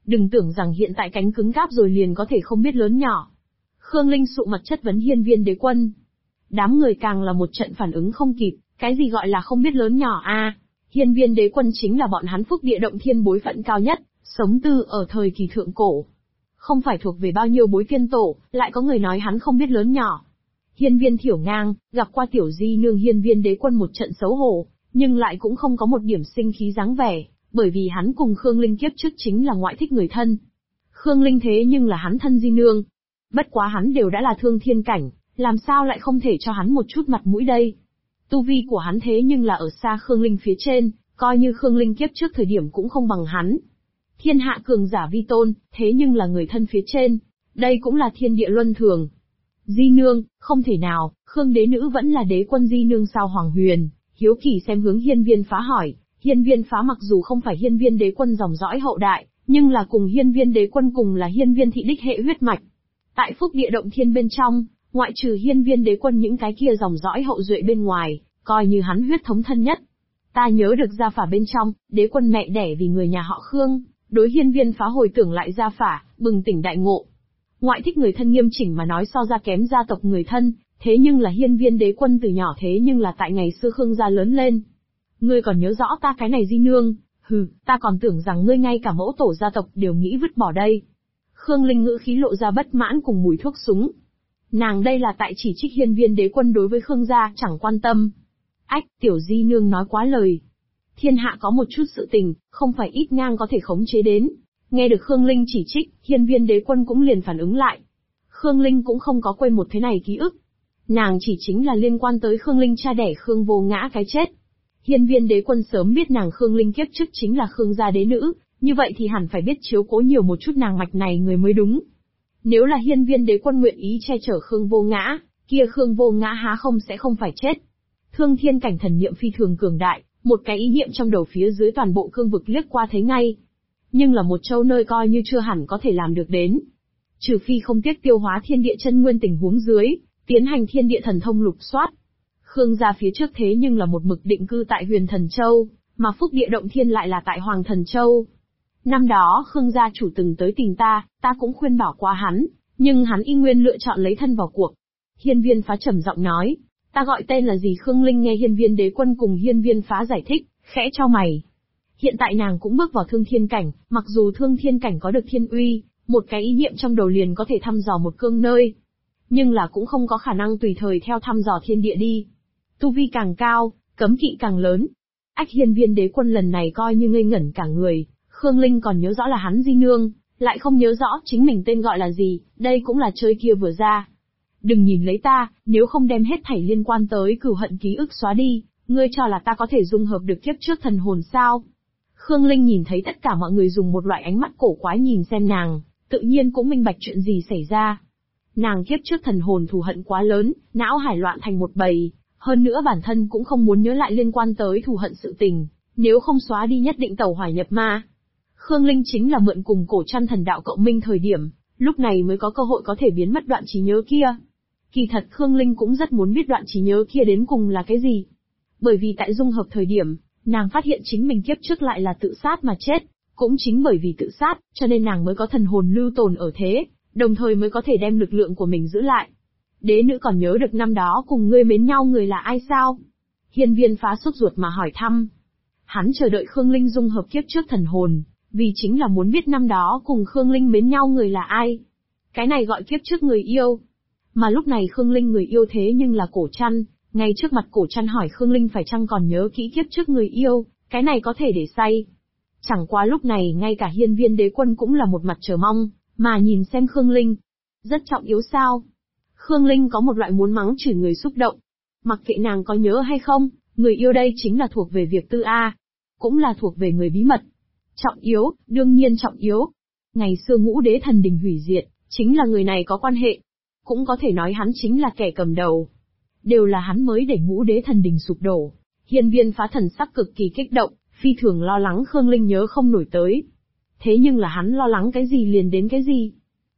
Đừng tưởng rằng hiện tại cánh cứng cáp rồi liền có thể không biết lớn nhỏ. Khương Linh sụ mặt chất vấn hiên viên đế quân. Đám người càng là một trận phản ứng không kịp, cái gì gọi là không biết lớn nhỏ a? Hiên viên đế quân chính là bọn hắn phúc địa động thiên bối phận cao nhất, sống từ ở thời kỳ thượng cổ. Không phải thuộc về bao nhiêu bối tiên tổ, lại có người nói hắn không biết lớn nhỏ. Hiên viên Thiểu Ngang, gặp qua tiểu di nương hiên viên đế quân một trận xấu hổ, nhưng lại cũng không có một điểm sinh khí dáng vẻ, bởi vì hắn cùng Khương Linh kiếp trước chính là ngoại thích người thân. Khương Linh thế nhưng là hắn thân di nương. Bất quá hắn đều đã là thương thiên cảnh, làm sao lại không thể cho hắn một chút mặt mũi đây. Tu vi của hắn thế nhưng là ở xa Khương Linh phía trên, coi như Khương Linh kiếp trước thời điểm cũng không bằng hắn. Thiên hạ cường giả vi tôn, thế nhưng là người thân phía trên, đây cũng là thiên địa luân thường. Di nương, không thể nào, Khương đế nữ vẫn là đế quân di nương sao? Hoàng Huyền hiếu kỳ xem hướng hiên viên phá hỏi. Hiên viên phá mặc dù không phải hiên viên đế quân dòng dõi hậu đại, nhưng là cùng hiên viên đế quân cùng là hiên viên thị đích hệ huyết mạch. Tại phúc địa động thiên bên trong, ngoại trừ hiên viên đế quân những cái kia dòng dõi hậu duệ bên ngoài, coi như hắn huyết thống thân nhất. Ta nhớ được gia phả bên trong, đế quân mẹ đẻ vì người nhà họ Khương, đối hiên viên phá hồi tưởng lại gia phả, bừng tỉnh đại ngộ. Ngoại thích người thân nghiêm chỉnh mà nói so ra kém gia tộc người thân, thế nhưng là hiên viên đế quân từ nhỏ thế nhưng là tại ngày xưa Khương gia lớn lên. Ngươi còn nhớ rõ ta cái này di nương, hừ, ta còn tưởng rằng ngươi ngay cả mẫu tổ gia tộc đều nghĩ vứt bỏ đây. Khương Linh ngữ khí lộ ra bất mãn cùng mùi thuốc súng. Nàng đây là tại chỉ trích hiên viên đế quân đối với Khương gia chẳng quan tâm. Ách, tiểu di nương nói quá lời. Thiên hạ có một chút sự tình, không phải ít ngang có thể khống chế đến. Nghe được Khương Linh chỉ trích, hiên viên đế quân cũng liền phản ứng lại. Khương Linh cũng không có quên một thế này ký ức. Nàng chỉ chính là liên quan tới Khương Linh cha đẻ Khương Vô Ngã cái chết. Hiên viên đế quân sớm biết nàng Khương Linh kiếp trước chính là Khương gia đế nữ, như vậy thì hẳn phải biết chiếu cố nhiều một chút nàng mạch này người mới đúng. Nếu là hiên viên đế quân nguyện ý che chở Khương Vô Ngã, kia Khương Vô Ngã há không sẽ không phải chết. Thương thiên cảnh thần niệm phi thường cường đại, một cái ý niệm trong đầu phía dưới toàn bộ cương vực liếc qua thấy ngay. Nhưng là một châu nơi coi như chưa hẳn có thể làm được đến. Trừ phi không tiếc tiêu hóa thiên địa chân nguyên tình huống dưới, tiến hành thiên địa thần thông lục soát. Khương gia phía trước thế nhưng là một mực định cư tại Huyền Thần Châu, mà phúc địa động thiên lại là tại Hoàng Thần Châu. Năm đó Khương gia chủ từng tới tìm ta cũng khuyên bảo qua hắn, nhưng hắn y nguyên lựa chọn lấy thân vào cuộc. Hiên viên phá trầm giọng nói, ta gọi tên là gì? Khương Linh nghe hiên viên đế quân cùng hiên viên phá giải thích, khẽ chau mày. Hiện tại nàng cũng bước vào thương thiên cảnh, mặc dù thương thiên cảnh có được thiên uy, một cái ý niệm trong đầu liền có thể thăm dò một cương nơi. Nhưng là cũng không có khả năng tùy thời theo thăm dò thiên địa đi. Tu vi càng cao, cấm kỵ càng lớn. Ách, hiên viên đế quân lần này coi như ngây ngẩn cả người, Khương Linh còn nhớ rõ là hắn di nương, lại không nhớ rõ chính mình tên gọi là gì, đây cũng là chơi kia vừa ra. Đừng nhìn lấy ta, nếu không đem hết thảy liên quan tới cửu hận ký ức xóa đi, ngươi cho là ta có thể dung hợp được kiếp trước thần hồn sao? Khương Linh nhìn thấy tất cả mọi người dùng một loại ánh mắt cổ quái nhìn xem nàng, tự nhiên cũng minh bạch chuyện gì xảy ra. Nàng kiếp trước thần hồn thù hận quá lớn, não hải loạn thành một bầy, hơn nữa bản thân cũng không muốn nhớ lại liên quan tới thù hận sự tình, nếu không xóa đi nhất định tẩu hỏa nhập ma. Khương Linh chính là mượn cùng cổ trăn thần đạo cộng minh thời điểm, lúc này mới có cơ hội có thể biến mất đoạn trí nhớ kia. Kỳ thật Khương Linh cũng rất muốn biết đoạn trí nhớ kia đến cùng là cái gì. Bởi vì tại dung hợp thời điểm, nàng phát hiện chính mình kiếp trước lại là tự sát mà chết, cũng chính bởi vì tự sát, cho nên nàng mới có thần hồn lưu tồn ở thế, đồng thời mới có thể đem lực lượng của mình giữ lại. Đế nữ còn nhớ được năm đó cùng ngươi mến nhau người là ai sao? Hiên viên phá sốt ruột mà hỏi thăm. Hắn chờ đợi Khương Linh dung hợp kiếp trước thần hồn, vì chính là muốn biết năm đó cùng Khương Linh mến nhau người là ai. Cái này gọi kiếp trước người yêu. Mà lúc này Khương Linh người yêu thế nhưng là cổ trăn, ngay trước mặt cổ trăn hỏi Khương Linh phải chăng còn nhớ kỹ kiếp trước người yêu, cái này có thể để say. Chẳng qua lúc này ngay cả hiên viên đế quân cũng là một mặt chờ mong, mà nhìn xem Khương Linh. Rất trọng yếu sao? Khương Linh có một loại muốn mắng chửi người xúc động. Mặc kệ nàng có nhớ hay không, người yêu đây chính là thuộc về việc tư A. Cũng là thuộc về người bí mật. Trọng yếu, đương nhiên trọng yếu. Ngày xưa Ngũ Đế Thần Đình hủy diệt, chính là người này có quan hệ. Cũng có thể nói hắn chính là kẻ cầm đầu. Đều là hắn mới để Ngũ Đế Thần Đình sụp đổ. Hiên viên phá thần sắc cực kỳ kích động, phi thường lo lắng Khương Linh nhớ không nổi tới. Thế nhưng là hắn lo lắng cái gì liền đến cái gì.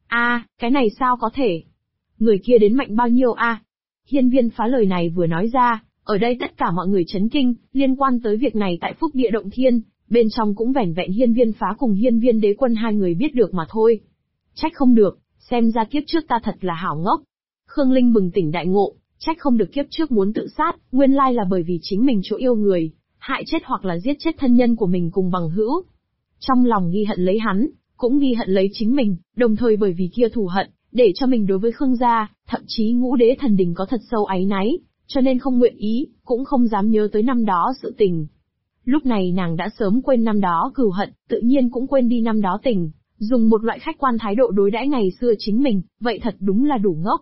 Cái này sao có thể? Người kia đến mạnh bao nhiêu a? Hiên viên phá lời này vừa nói ra, ở đây tất cả mọi người chấn kinh, liên quan tới việc này tại Phúc Địa Động Thiên, bên trong cũng vẻn vẹn Hiên Viên Phá cùng Hiên Viên Đế Quân hai người biết được mà thôi. Trách không được, xem ra kiếp trước ta thật là hảo ngốc. Khương Linh bừng tỉnh đại ngộ, trách không được kiếp trước muốn tự sát, nguyên lai là bởi vì chính mình chỗ yêu người, hại chết hoặc là giết chết thân nhân của mình cùng bằng hữu. Trong lòng ghi hận lấy hắn, cũng ghi hận lấy chính mình, đồng thời bởi vì kia thù hận, để cho mình đối với Khương gia, thậm chí Ngũ Đế Thần Đình có thật sâu áy náy, cho nên không nguyện ý, cũng không dám nhớ tới năm đó sự tình. Lúc này nàng đã sớm quên năm đó cừu hận, tự nhiên cũng quên đi năm đó tình, dùng một loại khách quan thái độ đối đãi ngày xưa chính mình, vậy thật đúng là đủ ngốc.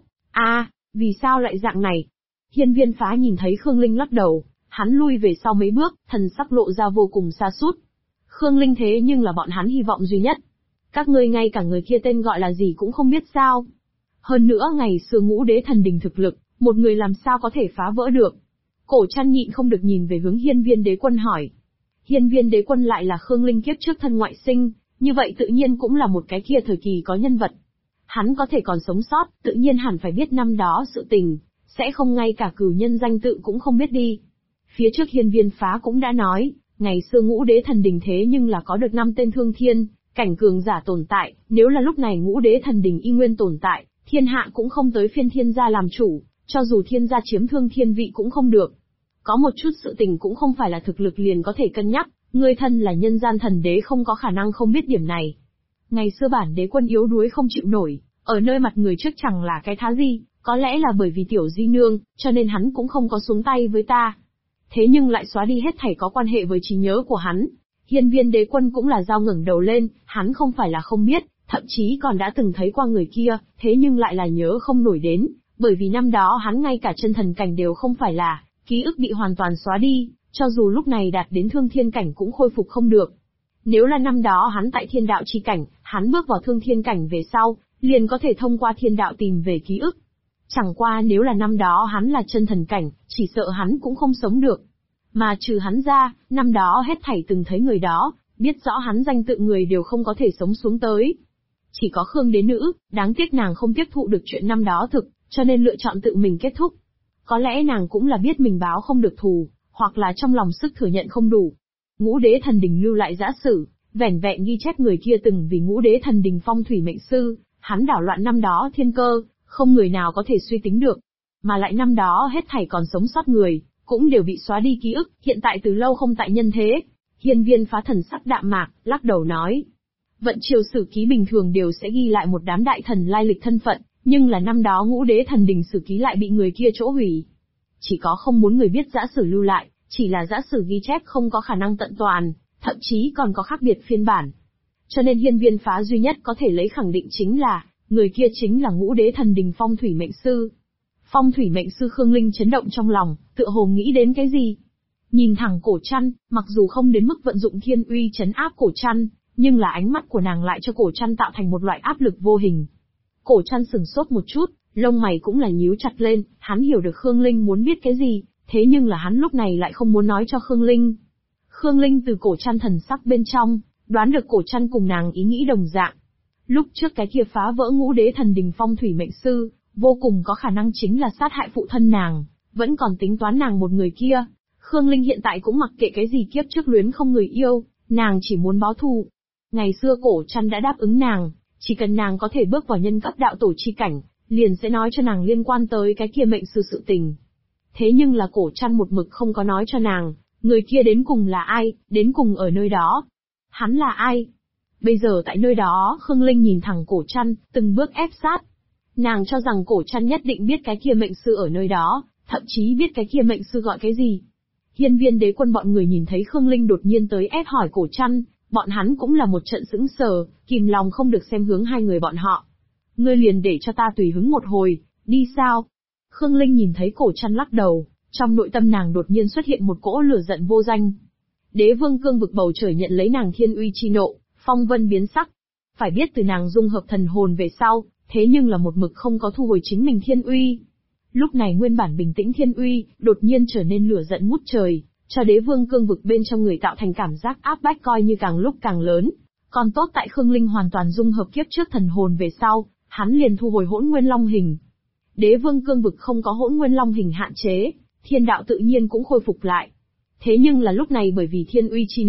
Vì sao lại dạng này? Hiên Viên Phá nhìn thấy Khương Linh lắc đầu, hắn lui về sau mấy bước, thần sắc lộ ra vô cùng xa sút. Khương Linh thế nhưng là bọn hắn hy vọng duy nhất. Các ngươi ngay cả người kia tên gọi là gì cũng không biết sao? Hơn nữa ngày xưa Ngũ Đế Thần Đình thực lực, một người làm sao có thể phá vỡ được? Cổ Trăn nhịn không được nhìn về hướng Hiên Viên Đế Quân hỏi. Hiên Viên Đế Quân lại là Khương Linh kiếp trước thân ngoại sinh, như vậy tự nhiên cũng là một cái kia thời kỳ có nhân vật. Hắn có thể còn sống sót, tự nhiên hẳn phải biết năm đó sự tình, sẽ không ngay cả cửu nhân danh tự cũng không biết đi. Phía trước Hiên Viên Phá cũng đã nói, ngày xưa Ngũ Đế Thần Đình thế nhưng là có được 5 tên thương thiên, cảnh cường giả tồn tại, nếu là lúc này Ngũ Đế Thần Đình y nguyên tồn tại, thiên hạ cũng không tới phiên thiên gia làm chủ, cho dù thiên gia chiếm thương thiên vị cũng không được. Có một chút sự tình cũng không phải là thực lực liền có thể cân nhắc, người thân là nhân gian thần đế không có khả năng không biết điểm này. Ngày xưa bản đế quân yếu đuối không chịu nổi, ở nơi mặt người trước chẳng là cái thá gì, có lẽ là bởi vì tiểu di nương, cho nên hắn cũng không có xuống tay với ta. Thế nhưng lại xóa đi hết thảy có quan hệ với trí nhớ của hắn. Hiên Viên Đế Quân cũng là dao ngẩng đầu lên, hắn không phải là không biết, thậm chí còn đã từng thấy qua người kia, thế nhưng lại là nhớ không nổi đến, bởi vì năm đó hắn ngay cả chân thần cảnh đều không phải là, ký ức bị hoàn toàn xóa đi, cho dù lúc này đạt đến thương thiên cảnh cũng khôi phục không được. Nếu là năm đó hắn tại thiên đạo chi cảnh, hắn bước vào thương thiên cảnh về sau, liền có thể thông qua thiên đạo tìm về ký ức. Chẳng qua nếu là năm đó hắn là chân thần cảnh, chỉ sợ hắn cũng không sống được. Mà trừ hắn ra, năm đó hết thảy từng thấy người đó, biết rõ hắn danh tự người đều không có thể sống xuống tới. Chỉ có Khương đế nữ, đáng tiếc nàng không tiếp thụ được chuyện năm đó thực, cho nên lựa chọn tự mình kết thúc. Có lẽ nàng cũng là biết mình báo không được thù, hoặc là trong lòng sức thừa nhận không đủ. Ngũ Đế Thần Đình lưu lại giã sử, vẻn vẹn ghi chép người kia từng vì Ngũ Đế Thần Đình phong thủy mệnh sư, hắn đảo loạn năm đó thiên cơ, không người nào có thể suy tính được. Mà lại năm đó hết thảy còn sống sót người, cũng đều bị xóa đi ký ức, hiện tại từ lâu không tại nhân thế. Hiên Viên Phá thần sắc đạm mạc, lắc đầu nói. Vận triều sử ký bình thường đều sẽ ghi lại một đám đại thần lai lịch thân phận, nhưng là năm đó Ngũ Đế Thần Đình sử ký lại bị người kia chỗ hủy. Chỉ có không muốn người biết giã sử lưu lại, chỉ là giã sử ghi chép không có khả năng tận toàn, thậm chí còn có khác biệt phiên bản. Cho nên Hiên Viên Phá duy nhất có thể lấy khẳng định chính là, người kia chính là Ngũ Đế Thần Đình phong thủy mệnh sư. Phong thủy mệnh sư Khương Linh chấn động trong lòng, tựa hồ nghĩ đến cái gì. Nhìn thẳng Cổ Trăn, mặc dù không đến mức vận dụng thiên uy chấn áp Cổ Trăn, nhưng là ánh mắt của nàng lại cho Cổ Trăn tạo thành một loại áp lực vô hình. Cổ Trăn sừng sốt một chút, lông mày cũng là nhíu chặt lên, hắn hiểu được Khương Linh muốn biết cái gì, thế nhưng là hắn lúc này lại không muốn nói cho Khương Linh. Khương Linh từ Cổ Trăn thần sắc bên trong, đoán được Cổ Trăn cùng nàng ý nghĩ đồng dạng. Lúc trước cái kia phá vỡ Ngũ Đế Thần Đình phong thủy mệnh sư, vô cùng có khả năng chính là sát hại phụ thân nàng, vẫn còn tính toán nàng một người kia. Khương Linh hiện tại cũng mặc kệ cái gì kiếp trước luyến không người yêu, nàng chỉ muốn báo thù. Ngày xưa Cổ Trăn đã đáp ứng nàng, chỉ cần nàng có thể bước vào nhân cấp đạo tổ chi cảnh, liền sẽ nói cho nàng liên quan tới cái kia mệnh sư sự tình. Thế nhưng là Cổ Trăn một mực không có nói cho nàng, người kia đến cùng là ai, đến cùng ở nơi đó. Hắn là ai? Bây giờ tại nơi đó, Khương Linh nhìn thẳng Cổ Trăn, từng bước ép sát. Nàng cho rằng Cổ Trăn nhất định biết cái kia mệnh sư ở nơi đó, thậm chí biết cái kia mệnh sư gọi cái gì. Hiên Viên Đế Quân bọn người nhìn thấy Khương Linh đột nhiên tới ép hỏi Cổ Trăn, bọn hắn cũng là một trận sững sờ, kìm lòng không được xem hướng hai người bọn họ. Ngươi liền để cho ta tùy hứng một hồi, đi sao? Khương Linh nhìn thấy Cổ Trăn lắc đầu, trong nội tâm nàng đột nhiên xuất hiện một cỗ lửa giận vô danh. Đế Vương cương vực bầu trời nhận lấy nàng thiên uy chi nộ, phong vân biến sắc. Phải biết từ nàng dung hợp thần hồn về sau, thế nhưng là một mực không có thu hồi chính mình thiên uy. Lúc này nguyên bản bình tĩnh thiên uy, đột nhiên trở nên lửa giận ngút trời, cho Đế Vương cương vực bên trong người tạo thành cảm giác áp bách coi như càng lúc càng lớn. Còn tốt tại Khương Linh hoàn toàn dung hợp kiếp trước thần hồn về sau, hắn liền thu hồi Hỗn Nguyên Long hình. Đế Vương cương vực không có Hỗn Nguyên Long hình hạn chế, thiên đạo tự nhiên cũng khôi phục lại. Thế nhưng là lúc này bởi vì thiên uy chi nộ,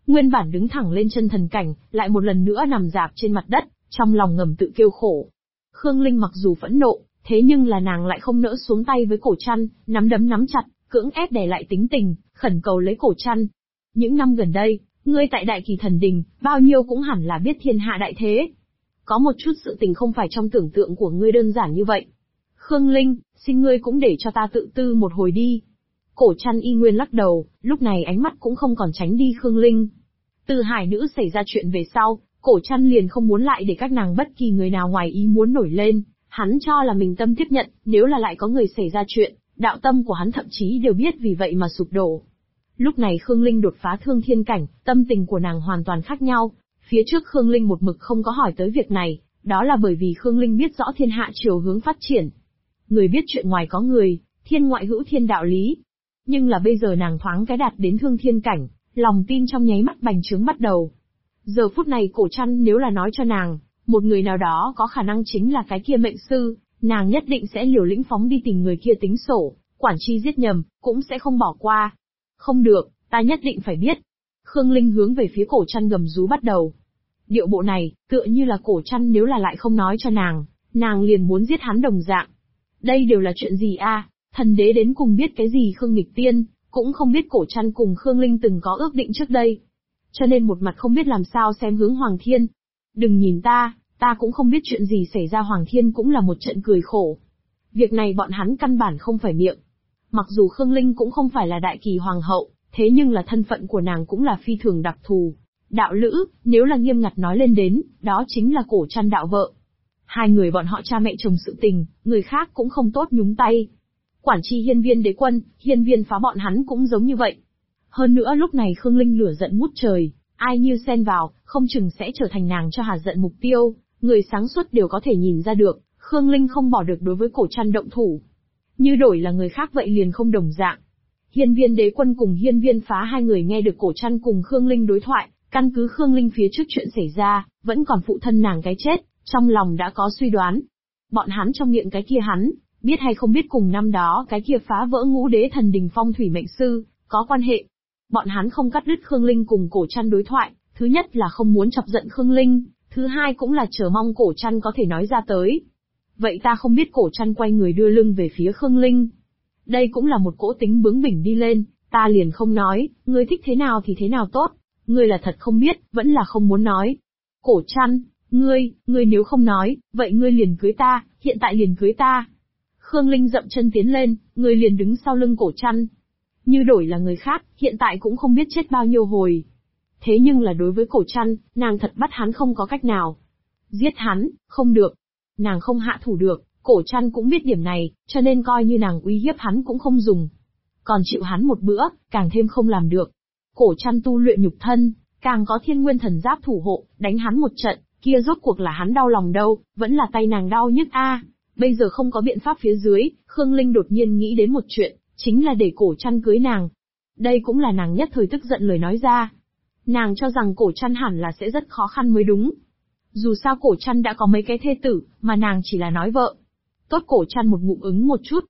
Nguyên bản đứng thẳng lên chân thần cảnh, lại một lần nữa nằm rạp trên mặt đất, trong lòng ngầm tự kêu khổ. Khương Linh mặc dù phẫn nộ, thế nhưng là nàng lại không nỡ xuống tay với Cổ Trăn, nắm đấm nắm chặt, cưỡng ép đè lại tính tình, khẩn cầu lấy Cổ Trăn. Những năm gần đây, ngươi tại Đại Kỳ Thần Đình, bao nhiêu cũng hẳn là biết thiên hạ đại thế. Có một chút sự tình không phải trong tưởng tượng của ngươi đơn giản như vậy. Khương Linh, xin ngươi cũng để cho ta tự tư một hồi đi. Cổ Trăn y nguyên lắc đầu, lúc này ánh mắt cũng không còn tránh đi Khương Linh. Từ Hải nữ xảy ra chuyện về sau, Cổ Trăn liền không muốn lại để các nàng bất kỳ người nào ngoài ý muốn nổi lên, hắn cho là mình tâm tiếp nhận, nếu là lại có người xảy ra chuyện, đạo tâm của hắn thậm chí đều biết vì vậy mà sụp đổ. Lúc này Khương Linh đột phá thương thiên cảnh, tâm tình của nàng hoàn toàn khác nhau, phía trước Khương Linh một mực không có hỏi tới việc này, đó là bởi vì Khương Linh biết rõ thiên hạ chiều hướng phát triển. Người biết chuyện ngoài có người, thiên ngoại hữu thiên đạo lý. Nhưng là bây giờ nàng thoáng cái đạt đến thương thiên cảnh, lòng tin trong nháy mắt bành trướng bắt đầu. Giờ phút này Cổ Trăn nếu là nói cho nàng, một người nào đó có khả năng chính là cái kia mệnh sư, nàng nhất định sẽ liều lĩnh phóng đi tìm người kia tính sổ, quản chi giết nhầm, cũng sẽ không bỏ qua. Không được, ta nhất định phải biết. Khương Linh hướng về phía Cổ Trăn gầm rú bắt đầu. Điệu bộ này, tựa như là Cổ Trăn nếu là lại không nói cho nàng liền muốn giết hắn đồng dạng. Đây đều là chuyện gì a? Thần đế đến cùng biết cái gì Khương Nghịch Tiên, cũng không biết Cổ Trăn cùng Khương Linh từng có ước định trước đây. Cho nên một mặt không biết làm sao xem hướng Hoàng Thiên. Đừng nhìn ta cũng không biết chuyện gì xảy ra. Hoàng Thiên cũng là một trận cười khổ. Việc này bọn hắn căn bản không phải miệng. Mặc dù Khương Linh cũng không phải là Đại Kỳ Hoàng hậu, thế nhưng là thân phận của nàng cũng là phi thường đặc thù. Đạo lữ, nếu là nghiêm ngặt nói lên đến, đó chính là Cổ Trăn đạo vợ. Hai người bọn họ cha mẹ chồng sự tình, người khác cũng không tốt nhúng tay. Quản chi hiên viên đế quân, hiên viên phá bọn hắn cũng giống như vậy. Hơn nữa lúc này Khương Linh lửa giận ngút trời, ai như xen vào, không chừng sẽ trở thành nàng cho hả giận mục tiêu, người sáng suốt đều có thể nhìn ra được, Khương Linh không bỏ được đối với Cổ Trăn động thủ. Như đổi là người khác vậy liền không đồng dạng. Hiên viên đế quân cùng hiên viên phá hai người nghe được Cổ Trăn cùng Khương Linh đối thoại, căn cứ Khương Linh phía trước chuyện xảy ra, vẫn còn phụ thân nàng cái chết, trong lòng đã có suy đoán. Bọn hắn trong miệng cái kia hắn, biết hay không biết cùng năm đó cái kia phá vỡ Ngũ Đế Thần Đình phong thủy mệnh sư, có quan hệ. Bọn hắn không cắt đứt Khương Linh cùng Cổ Trăn đối thoại, thứ nhất là không muốn chọc giận Khương Linh, thứ hai cũng là chờ mong Cổ Trăn có thể nói ra tới. Vậy ta không biết. Cổ Trăn quay người đưa lưng về phía Khương Linh. Đây cũng là một cỗ tính bướng bỉnh đi lên, ta liền không nói, ngươi thích thế nào thì thế nào tốt, ngươi là thật không biết, vẫn là không muốn nói. Cổ Trăn, ngươi nếu không nói, vậy ngươi liền cưới ta, hiện tại liền cưới ta. Khương Linh dậm chân tiến lên, người liền đứng sau lưng Cổ Trăn. Như đổi là người khác, hiện tại cũng không biết chết bao nhiêu hồi. Thế nhưng là đối với Cổ Trăn, nàng thật bắt hắn không có cách nào. Giết hắn, không được. Nàng không hạ thủ được, Cổ Trăn cũng biết điểm này, cho nên coi như nàng uy hiếp hắn cũng không dùng. Còn chịu hắn một bữa, càng thêm không làm được. Cổ Trăn tu luyện nhục thân, càng có thiên nguyên thần giáp thủ hộ, đánh hắn một trận, kia rốt cuộc là hắn đau lòng đâu, vẫn là tay nàng đau nhức a. Bây giờ không có biện pháp phía dưới, Khương Linh đột nhiên nghĩ đến một chuyện, chính là để Cổ Trăn cưới nàng. Đây cũng là nàng nhất thời tức giận lời nói ra. Nàng cho rằng Cổ Trăn hẳn là sẽ rất khó khăn mới đúng. Dù sao Cổ Trăn đã có mấy cái thê tử, mà nàng chỉ là nói vợ. Tốt. Cổ Trăn một ngụm ứng một chút.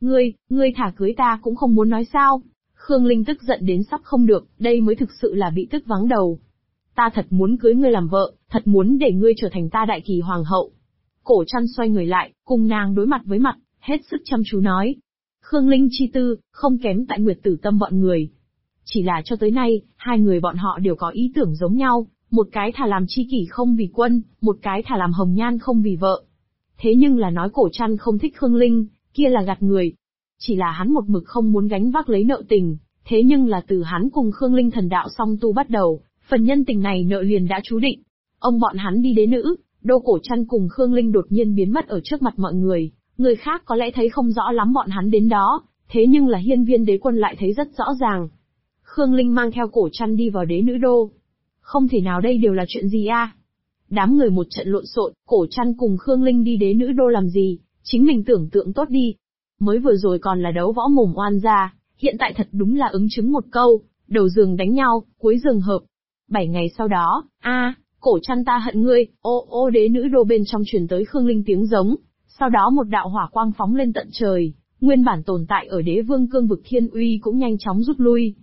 Ngươi thả cưới ta cũng không muốn nói sao? Khương Linh tức giận đến sắp không được, đây mới thực sự là bị tức vắng đầu. Ta thật muốn cưới ngươi làm vợ, thật muốn để ngươi trở thành ta Đại Kỳ Hoàng hậu. Cổ Trăn xoay người lại, cùng nàng đối mặt với mặt, hết sức chăm chú nói. Khương Linh chi tư, không kém tại Nguyệt Tử Tâm bọn người. Chỉ là cho tới nay, hai người bọn họ đều có ý tưởng giống nhau, một cái thà làm chi kỷ không vì quân, một cái thà làm hồng nhan không vì vợ. Thế nhưng là nói Cổ Trăn không thích Khương Linh, kia là gạt người. Chỉ là hắn một mực không muốn gánh vác lấy nợ tình, thế nhưng là từ hắn cùng Khương Linh thần đạo song tu bắt đầu, phần nhân tình này nợ liền đã chú định. Ông bọn hắn đi đế nữ, Đô Cổ Trăn cùng Khương Linh đột nhiên biến mất ở trước mặt mọi người, người khác có lẽ thấy không rõ lắm bọn hắn đến đó, thế nhưng là hiên viên đế quân lại thấy rất rõ ràng. Khương Linh mang theo Cổ Trăn đi vào đế nữ đô. Không thể nào, đây đều là chuyện gì a? Đám người một trận lộn xộn, Cổ Trăn cùng Khương Linh đi đế nữ đô làm gì, chính mình tưởng tượng tốt đi. Mới vừa rồi còn là đấu võ mồm oan gia, hiện tại thật đúng là ứng chứng một câu, đầu giường đánh nhau, cuối giường hợp. 7 ngày sau đó, Cổ Trăn ta hận ngươi, ô đế nữ đô bên trong truyền tới Khương Linh tiếng giống, sau đó một đạo hỏa quang phóng lên tận trời, nguyên bản tồn tại ở đế vương cương vực thiên uy cũng nhanh chóng rút lui.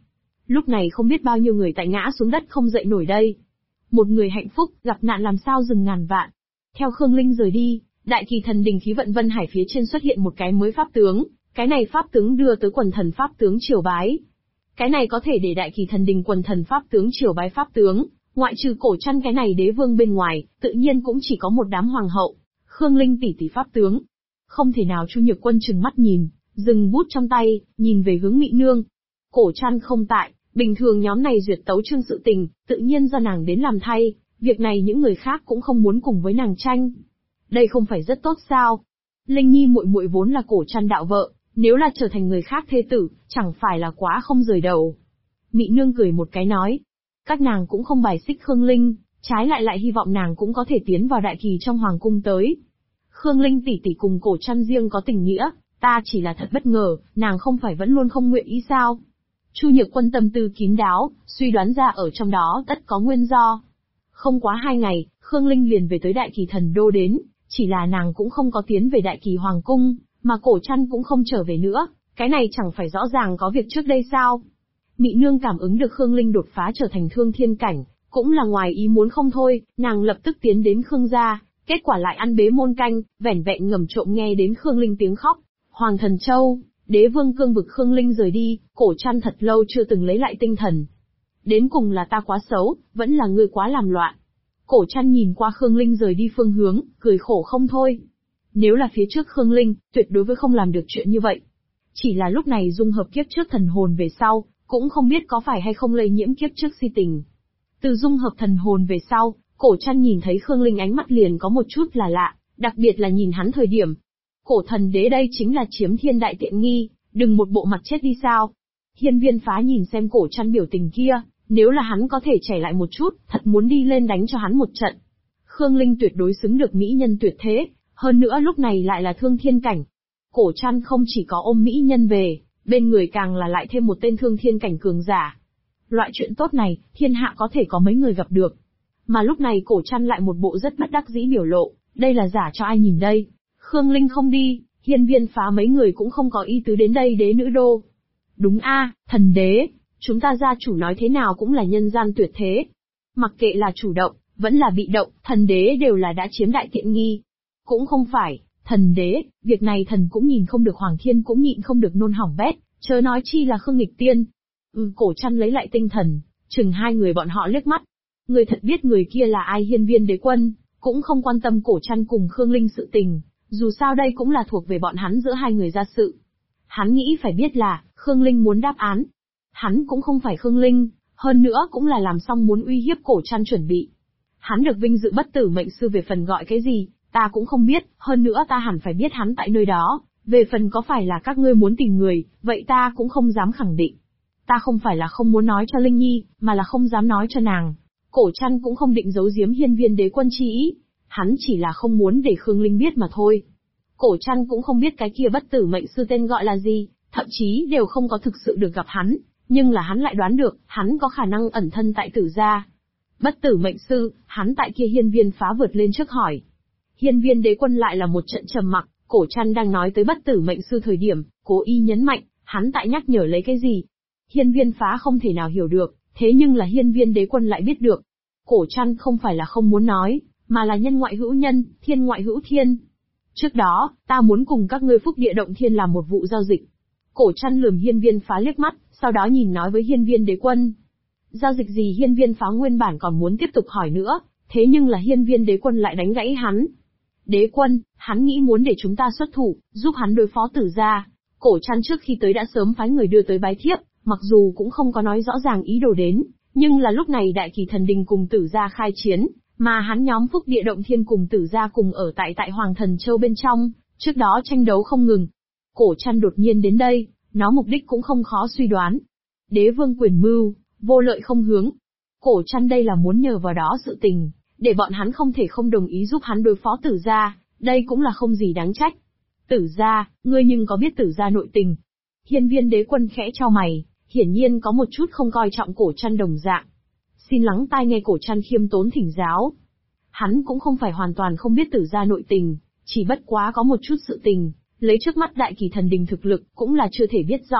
Lúc này không biết bao nhiêu người tại ngã xuống đất không dậy nổi đây. Một người hạnh phúc, gặp nạn làm sao dừng ngàn vạn. Theo Khương Linh rời đi, Đại Kỳ Thần Đình khí vận Vân Hải phía trên xuất hiện một cái mới pháp tướng, cái này pháp tướng đưa tới quần thần pháp tướng triều bái. Cái này có thể để Đại Kỳ Thần Đình quần thần pháp tướng triều bái pháp tướng, ngoại trừ Cổ Trăn cái này đế vương bên ngoài, tự nhiên cũng chỉ có một đám hoàng hậu, Khương Linh tỷ tỷ pháp tướng. Không thể nào. Chu Nhược Quân trừng mắt nhìn, dừng bút trong tay, nhìn về hướng Mị Nương. Cổ Trăn không tại, bình thường nhóm này duyệt tấu chương sự tình, tự nhiên do nàng đến làm thay, việc này những người khác cũng không muốn cùng với nàng tranh. Đây không phải rất tốt sao? Linh Nhi muội muội vốn là Cổ Trăn đạo vợ, nếu là trở thành người khác thê tử, chẳng phải là quá không rời đầu. Mị Nương cười một cái nói, các nàng cũng không bài xích Khương Linh, trái lại hy vọng nàng cũng có thể tiến vào đại kỳ trong hoàng cung tới. Khương Linh tỷ tỷ cùng Cổ Trăn riêng có tình nghĩa, ta chỉ là thật bất ngờ, nàng không phải vẫn luôn không nguyện ý sao? Chu Nhược Quân tâm tư kín đáo, suy đoán ra ở trong đó tất có nguyên do. Không quá 2 ngày, Khương Linh liền về tới Đại Kỳ Thần Đô đến, chỉ là nàng cũng không có tiến về Đại Kỳ Hoàng Cung, mà Cổ Trăn cũng không trở về nữa, cái này chẳng phải rõ ràng có việc trước đây sao? Mị Nương cảm ứng được Khương Linh đột phá trở thành thương thiên cảnh, cũng là ngoài ý muốn không thôi, nàng lập tức tiến đến Khương gia, kết quả lại ăn bế môn canh, vẻn vẹn ngầm trộm nghe đến Khương Linh tiếng khóc. Hoàng Thần Châu, đế vương cương vực Khương Linh rời đi, Cổ Trăn thật lâu chưa từng lấy lại tinh thần. Đến cùng là ta quá xấu, vẫn là ngươi quá làm loạn. Cổ Trăn nhìn qua Khương Linh rời đi phương hướng, cười khổ không thôi. Nếu là phía trước Khương Linh, tuyệt đối với không làm được chuyện như vậy. Chỉ là lúc này dung hợp kiếp trước thần hồn về sau, cũng không biết có phải hay không lây nhiễm kiếp trước si tình. Từ dung hợp thần hồn về sau, Cổ Trăn nhìn thấy Khương Linh ánh mắt liền có một chút là lạ, đặc biệt là nhìn hắn thời điểm. Cổ thần đế đây chính là chiếm thiên đại tiện nghi, đừng một bộ mặt chết đi sao. Hiên Viên Phá nhìn xem Cổ Trăn biểu tình kia, nếu là hắn có thể chảy lại một chút, thật muốn đi lên đánh cho hắn một trận. Khương Linh tuyệt đối xứng được mỹ nhân tuyệt thế, hơn nữa lúc này lại là thương thiên cảnh. Cổ Trăn không chỉ có ôm mỹ nhân về, bên người càng là lại thêm một tên thương thiên cảnh cường giả. Loại chuyện tốt này, thiên hạ có thể có mấy người gặp được. Mà lúc này Cổ Trăn lại một bộ rất bất đắc dĩ biểu lộ, đây là giả cho ai nhìn đây. Khương Linh không đi, Hiên Viên Phá mấy người cũng không có ý tứ đến đây đế nữ đô. Đúng a, thần đế, chúng ta gia chủ nói thế nào cũng là nhân gian tuyệt thế. Mặc kệ là chủ động, vẫn là bị động, thần đế đều là đã chiếm đại tiện nghi. Cũng không phải, thần đế, việc này thần cũng nhìn không được, Hoàng Thiên cũng nhịn không được nôn hỏng bét, chớ nói chi là Khương Nghịch Tiên. Cổ Trăn lấy lại tinh thần, chừng hai người bọn họ liếc mắt. Người thật biết người kia là ai? Hiên Viên Đế Quân cũng không quan tâm Cổ Trăn cùng Khương Linh sự tình, dù sao đây cũng là thuộc về bọn hắn giữa hai người ra sự. Hắn nghĩ phải biết là, Khương Linh muốn đáp án. Hắn cũng không phải Khương Linh, hơn nữa cũng là làm xong muốn uy hiếp Cổ Trăn chuẩn bị. Hắn được vinh dự bất tử mệnh sư, về phần gọi cái gì, ta cũng không biết, hơn nữa ta hẳn phải biết hắn tại nơi đó, về phần có phải là các ngươi muốn tìm người, vậy ta cũng không dám khẳng định. Ta không phải là không muốn nói cho Linh Nhi, mà là không dám nói cho nàng. Cổ Trăn cũng không định giấu giếm Hiên Viên Đế Quân chi ý, hắn chỉ là không muốn để Khương Linh biết mà thôi. Cổ Trăn cũng không biết cái kia bất tử mệnh sư tên gọi là gì, thậm chí đều không có thực sự được gặp hắn, nhưng là hắn lại đoán được, hắn có khả năng ẩn thân tại Tử gia. Bất tử mệnh sư, hắn tại kia Hiên Viên Phá vượt lên trước hỏi. Hiên Viên Đế Quân lại là một trận trầm mặc, Cổ Trăn đang nói tới bất tử mệnh sư thời điểm, cố ý nhấn mạnh, hắn tại nhắc nhở lấy cái gì. Hiên Viên Phá không thể nào hiểu được, thế nhưng là Hiên Viên Đế Quân lại biết được. Cổ Trăn không phải là không muốn nói, mà là nhân ngoại hữu nhân, thiên ngoại hữu thiên. Trước đó, ta muốn cùng các ngươi Phúc Địa Động Thiên làm một vụ giao dịch. Cổ Trăn lườm Hiên Viên Phá liếc mắt, sau đó nhìn nói với Hiên Viên Đế Quân. Giao dịch gì? Hiên Viên Phá nguyên bản còn muốn tiếp tục hỏi nữa, thế nhưng là Hiên Viên Đế Quân lại đánh gãy hắn. Đế Quân, hắn nghĩ muốn để chúng ta xuất thủ, giúp hắn đối phó Tử gia. Cổ Trăn trước khi tới đã sớm phái người đưa tới bái thiếp, mặc dù cũng không có nói rõ ràng ý đồ đến, nhưng là lúc này Đại Kỳ Thần Đình cùng Tử gia khai chiến, mà hắn nhóm Phúc Địa Động Thiên cùng Tử gia cùng ở tại Hoàng Thần Châu bên trong, trước đó tranh đấu không ngừng. Cổ Trăn đột nhiên đến đây, nó mục đích cũng không khó suy đoán. Đế vương quyền mưu, vô lợi không hướng. Cổ Trăn đây là muốn nhờ vào đó sự tình, để bọn hắn không thể không đồng ý giúp hắn đối phó Tử gia, đây cũng là không gì đáng trách. Tử gia, ngươi nhưng có biết Tử gia nội tình? Hiên Viên Đế Quân khẽ chau mày, hiển nhiên có một chút không coi trọng Cổ Trăn đồng dạng. Xin lắng tai nghe Cổ Trăn khiêm tốn thỉnh giáo. Hắn cũng không phải hoàn toàn không biết Tử gia nội tình, chỉ bất quá có một chút sự tình, lấy trước mắt Đại Kỳ Thần Đình thực lực cũng là chưa thể biết rõ,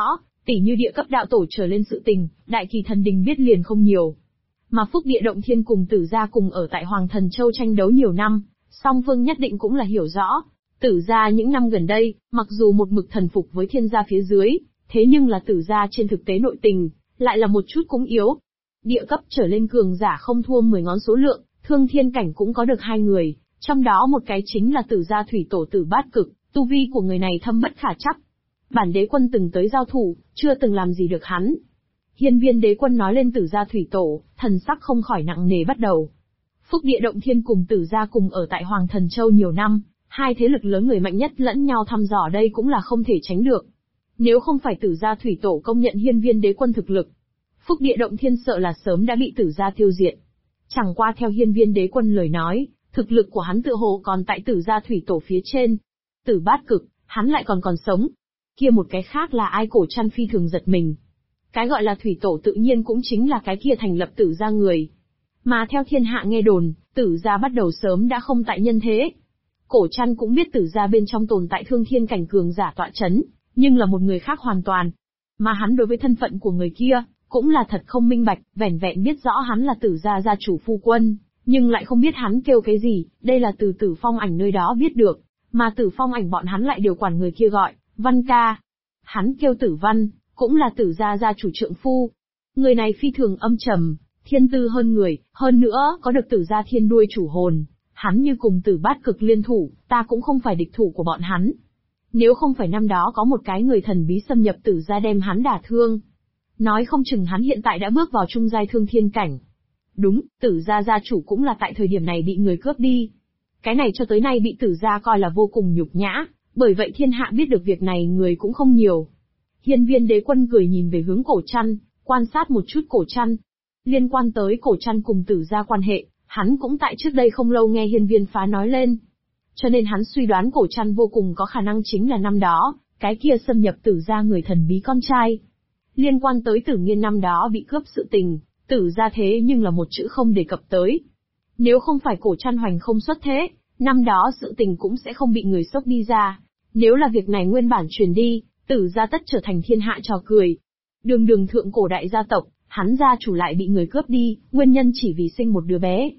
Tỷ như địa cấp đạo tổ trở lên sự tình, Đại Kỳ Thần Đình biết liền không nhiều. Mà Phúc Địa Động Thiên cùng Tử Gia cùng ở tại Hoàng Thần Châu tranh đấu nhiều năm, song phương nhất định cũng là hiểu rõ. Tử Gia những năm gần đây, mặc dù một mực thần phục với Thiên Gia phía dưới, thế nhưng là Tử Gia trên thực tế nội tình, lại là một chút cũng yếu. Địa cấp trở lên cường giả không thua 10 ngón số lượng, Thương Thiên cảnh cũng có được 2 người, trong đó một cái chính là Tử Gia Thủy Tổ Tử Bát Cực, tu vi của người này thâm bất khả trắc. Bản đế quân từng tới giao thủ, chưa từng làm gì được hắn. Hiên Viên đế quân nói lên Tử Gia Thủy Tổ, thần sắc không khỏi nặng nề bắt đầu. Phúc Địa Động Thiên cùng Tử Gia cùng ở tại Hoàng Thần Châu nhiều năm, hai thế lực lớn người mạnh nhất lẫn nhau thăm dò đây cũng là không thể tránh được. Nếu không phải Tử Gia Thủy Tổ công nhận Hiên Viên đế quân thực lực, Phúc Địa Động Thiên sợ là sớm đã bị Tử Gia tiêu diệt. Chẳng qua theo Hiên Viên đế quân lời nói, thực lực của hắn tựa hồ còn tại Tử Gia Thủy Tổ phía trên. Tử Bát Cực, hắn lại còn sống. Kia một cái khác là ai? Cổ Trăn phi thường giật mình. Cái gọi là Thủy Tổ tự nhiên cũng chính là cái kia thành lập Tử Gia người. Mà theo thiên hạ nghe đồn, Tử Gia bắt đầu sớm đã không tại nhân thế. Cổ Trăn cũng biết Tử Gia bên trong tồn tại Thương Thiên cảnh cường giả tọa chấn, nhưng là một người khác hoàn toàn. Mà hắn đối với thân phận của người kia, cũng là thật không minh bạch, vẻn vẹn biết rõ hắn là Tử Gia gia chủ phu quân, nhưng lại không biết hắn kêu cái gì, đây là từ Tử Phong Ảnh nơi đó biết được, mà Tử Phong Ảnh bọn hắn lại điều quản người kia gọi, Văn ca. Hắn kêu Tử Văn, cũng là Tử Gia gia chủ trượng phu. Người này phi thường âm trầm, thiên tư hơn người, hơn nữa có được Tử Gia thiên đuôi chủ hồn, hắn như cùng Tử Bát Cực liên thủ, ta cũng không phải địch thủ của bọn hắn. Nếu không phải năm đó có một cái người thần bí xâm nhập Tử Gia đem hắn đả thương, nói không chừng hắn hiện tại đã bước vào trung giai Thương Thiên cảnh. Đúng, Tử Gia gia chủ cũng là tại thời điểm này bị người cướp đi. Cái này cho tới nay bị Tử Gia coi là vô cùng nhục nhã, bởi vậy thiên hạ biết được việc này người cũng không nhiều. Hiên Viên đế quân cười nhìn về hướng Cổ Trăn, quan sát một chút Cổ Trăn. Liên quan tới Cổ Trăn cùng Tử Gia quan hệ, hắn cũng tại trước đây không lâu nghe Hiên Viên phá nói lên. Cho nên hắn suy đoán Cổ Trăn vô cùng có khả năng chính là năm đó, cái kia xâm nhập Tử Gia người thần bí con trai. Liên quan tới Tử Nghiên năm đó bị cướp sự tình, Tử Gia thế nhưng là một chữ không đề cập tới. Nếu không phải Cổ Trăn hoành không xuất thế, năm đó sự tình cũng sẽ không bị người xốc đi ra. Nếu là việc này nguyên bản truyền đi, Tử Gia tất trở thành thiên hạ trò cười. Đường thượng cổ đại gia tộc, hắn gia chủ lại bị người cướp đi, nguyên nhân chỉ vì sinh một đứa bé.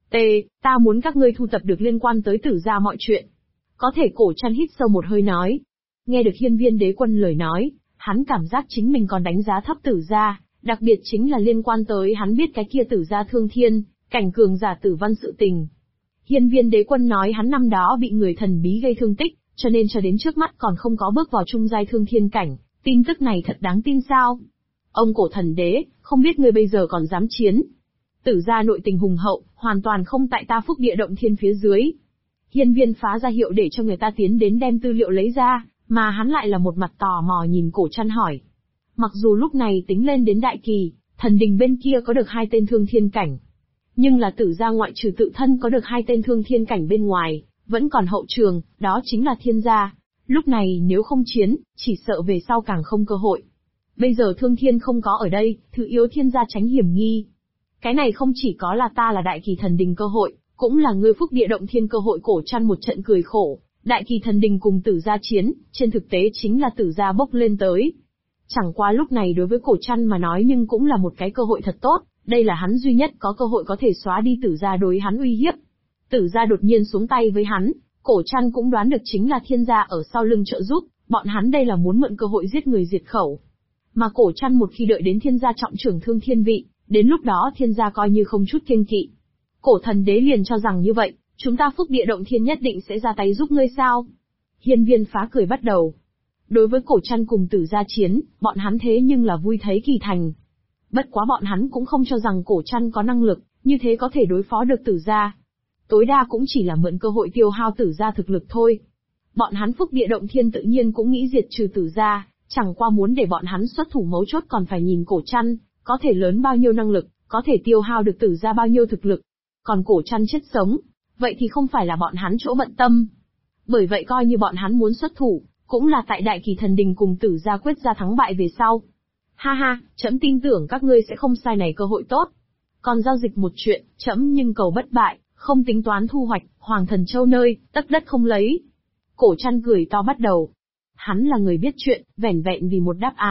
Ta muốn các ngươi thu tập được liên quan tới Tử Gia mọi chuyện. Có thể Cổ Trăn hít sâu một hơi nói. Nghe được Hiên Viên đế quân lời nói, hắn cảm giác chính mình còn đánh giá thấp Tử Gia, đặc biệt chính là liên quan tới hắn biết cái kia Tử Gia Thương Thiên, cảnh cường giả Tử Văn sự tình. Hiên Viên đế quân nói hắn năm đó bị người thần bí gây thương tích, cho nên cho đến trước mắt còn không có bước vào trung giai Thương Thiên cảnh, tin tức này thật đáng tin sao? Ông cổ thần đế, không biết ngươi bây giờ còn dám chiến. Tử Gia nội tình hùng hậu, hoàn toàn không tại ta Phúc Địa Động Thiên phía dưới. Hiên Viên phá ra hiệu để cho người ta tiến đến đem tư liệu lấy ra, mà hắn lại là một mặt tò mò nhìn Cổ Trăn hỏi. Mặc dù lúc này tính lên đến Đại Kỳ, thần đình bên kia có được 2 tên Thương Thiên cảnh. Nhưng là Tử Gia ngoại trừ tự thân có được 2 tên Thương Thiên cảnh bên ngoài, vẫn còn hậu trường, đó chính là Thiên Gia. Lúc này nếu không chiến, chỉ sợ về sau càng không cơ hội. Bây giờ Thương Thiên không có ở đây, thứ yếu Thiên Gia tránh hiểm nghi. Cái này không chỉ có là ta là Đại Kỳ Thần Đình cơ hội, cũng là ngươi Phúc Địa Động Thiên cơ hội. Cổ Trăn một trận cười khổ. Đại Kỳ Thần Đình cùng Tử Gia chiến, trên thực tế chính là Tử Gia bốc lên tới. Chẳng qua lúc này đối với Cổ Trăn mà nói nhưng cũng là một cái cơ hội thật tốt, đây là hắn duy nhất có cơ hội có thể xóa đi Tử Gia đối hắn uy hiếp. Tử Gia đột nhiên xuống tay với hắn, Cổ Trăn cũng đoán được chính là Thiên Gia ở sau lưng trợ giúp, bọn hắn đây là muốn mượn cơ hội giết người diệt khẩu. Mà Cổ Trăn một khi đợi đến Thiên Gia trọng trưởng Thương Thiên vị, đến lúc đó Thiên Gia coi như không chút kiêng kỵ. Cổ thần đế liền cho rằng như vậy, chúng ta Phúc Địa Động Thiên nhất định sẽ ra tay giúp ngươi sao? Hiên Viên phá cười bắt đầu. Đối với Cổ Trăn cùng Tử Gia chiến, bọn hắn thế nhưng là vui thấy kỳ thành. Bất quá bọn hắn cũng không cho rằng Cổ Trăn có năng lực, như thế có thể đối phó được Tử Gia. Tối đa cũng chỉ là mượn cơ hội tiêu hao Tử Gia thực lực thôi. Bọn hắn Phúc Địa Động Thiên tự nhiên cũng nghĩ diệt trừ Tử Gia, chẳng qua muốn để bọn hắn xuất thủ mấu chốt còn phải nhìn Cổ Trăn, có thể lớn bao nhiêu năng lực, có thể tiêu hao được Tử Gia bao nhiêu thực lực. Còn Cổ Trăn chết sống, vậy thì không phải là bọn hắn chỗ bận tâm. Bởi vậy coi như bọn hắn muốn xuất thủ, cũng là tại Đại Kỳ Thần Đình cùng Tử Gia quyết ra thắng bại về sau. Ha ha, trẫm tin tưởng các ngươi sẽ không sai này cơ hội tốt. Còn giao dịch một chuyện, trẫm nhưng cầu bất bại, không tính toán thu hoạch, Hoàng Thần Châu nơi, tất đất không lấy. Cổ Trăn cười to bắt đầu. Hắn là người biết chuyện, vẻn vẹn vì một đáp án,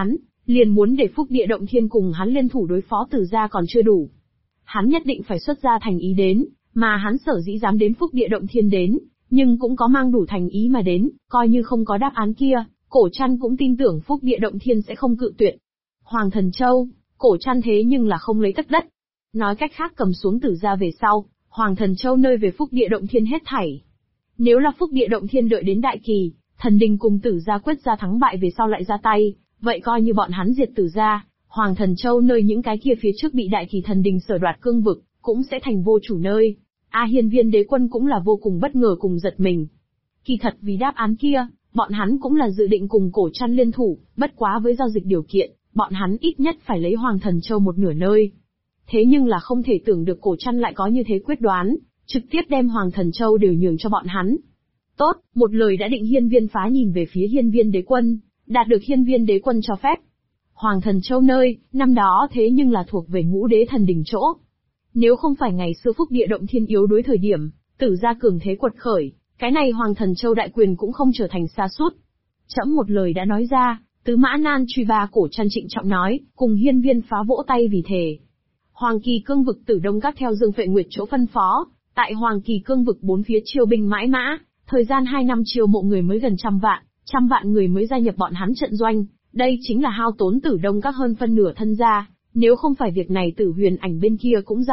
liền muốn để Phúc Địa Động Thiên cùng hắn liên thủ đối phó Tử gia còn chưa đủ. Hắn nhất định phải xuất ra thành ý đến, mà hắn sở dĩ dám đến Phúc Địa Động Thiên đến, nhưng cũng có mang đủ thành ý mà đến, coi như không có đáp án kia, Cổ Trăn cũng tin tưởng Phúc Địa Động Thiên sẽ không cự tuyệt. Hoàng Thần Châu, Cổ Trăn thế nhưng là không lấy tất đất. Nói cách khác cầm xuống Tử gia về sau, Hoàng Thần Châu nơi về Phúc Địa Động Thiên hết thảy. Nếu là Phúc Địa Động Thiên đợi đến đại kỳ, thần đình cùng Tử gia quyết ra thắng bại về sau lại ra tay, vậy coi như bọn hắn diệt Tử gia, Hoàng Thần Châu nơi những cái kia phía trước bị đại kỳ thần đình sở đoạt cương vực, cũng sẽ thành vô chủ nơi. Hiên Viên Đế Quân cũng là vô cùng bất ngờ cùng giật mình. Kỳ thật vì đáp án kia, bọn hắn cũng là dự định cùng Cổ Trăn liên thủ, bất quá với giao dịch điều kiện, bọn hắn ít nhất phải lấy Hoàng Thần Châu một nửa nơi. Thế nhưng là không thể tưởng được Cổ Trăn lại có như thế quyết đoán, trực tiếp đem Hoàng Thần Châu đều nhường cho bọn hắn. Tốt, một lời đã định. Hiên Viên Phá nhìn về phía Hiên Viên Đế Quân, đạt được Hiên Viên Đế Quân cho phép. Hoàng Thần Châu nơi, năm đó thế nhưng là thuộc về Ngũ Đế Thần Đình chỗ. Nếu không phải ngày xưa Phúc Địa Động Thiên yếu đối thời điểm, Tử gia cường thế quật khởi, cái này Hoàng Thần Châu đại quyền cũng không trở thành sa sút. Trẫm một lời đã nói ra, Tứ Mã Nan truy ba. Cổ Trăn trịnh trọng nói, cùng Hiên Viên Phá vỗ tay vì thề. Hoàng Kỳ cương vực Tử Đông Các theo Dương Phệ Nguyệt chỗ phân phó, tại Hoàng Kỳ cương vực bốn phía chiêu binh mãi mã, thời gian 2 năm chiêu mộ người mới gần trăm vạn người mới gia nhập bọn hắn trận doanh, đây chính là hao tốn Tử Đông Các hơn phân nửa thân gia, nếu không phải việc này Tử Huyền Ảnh bên kia cũng ra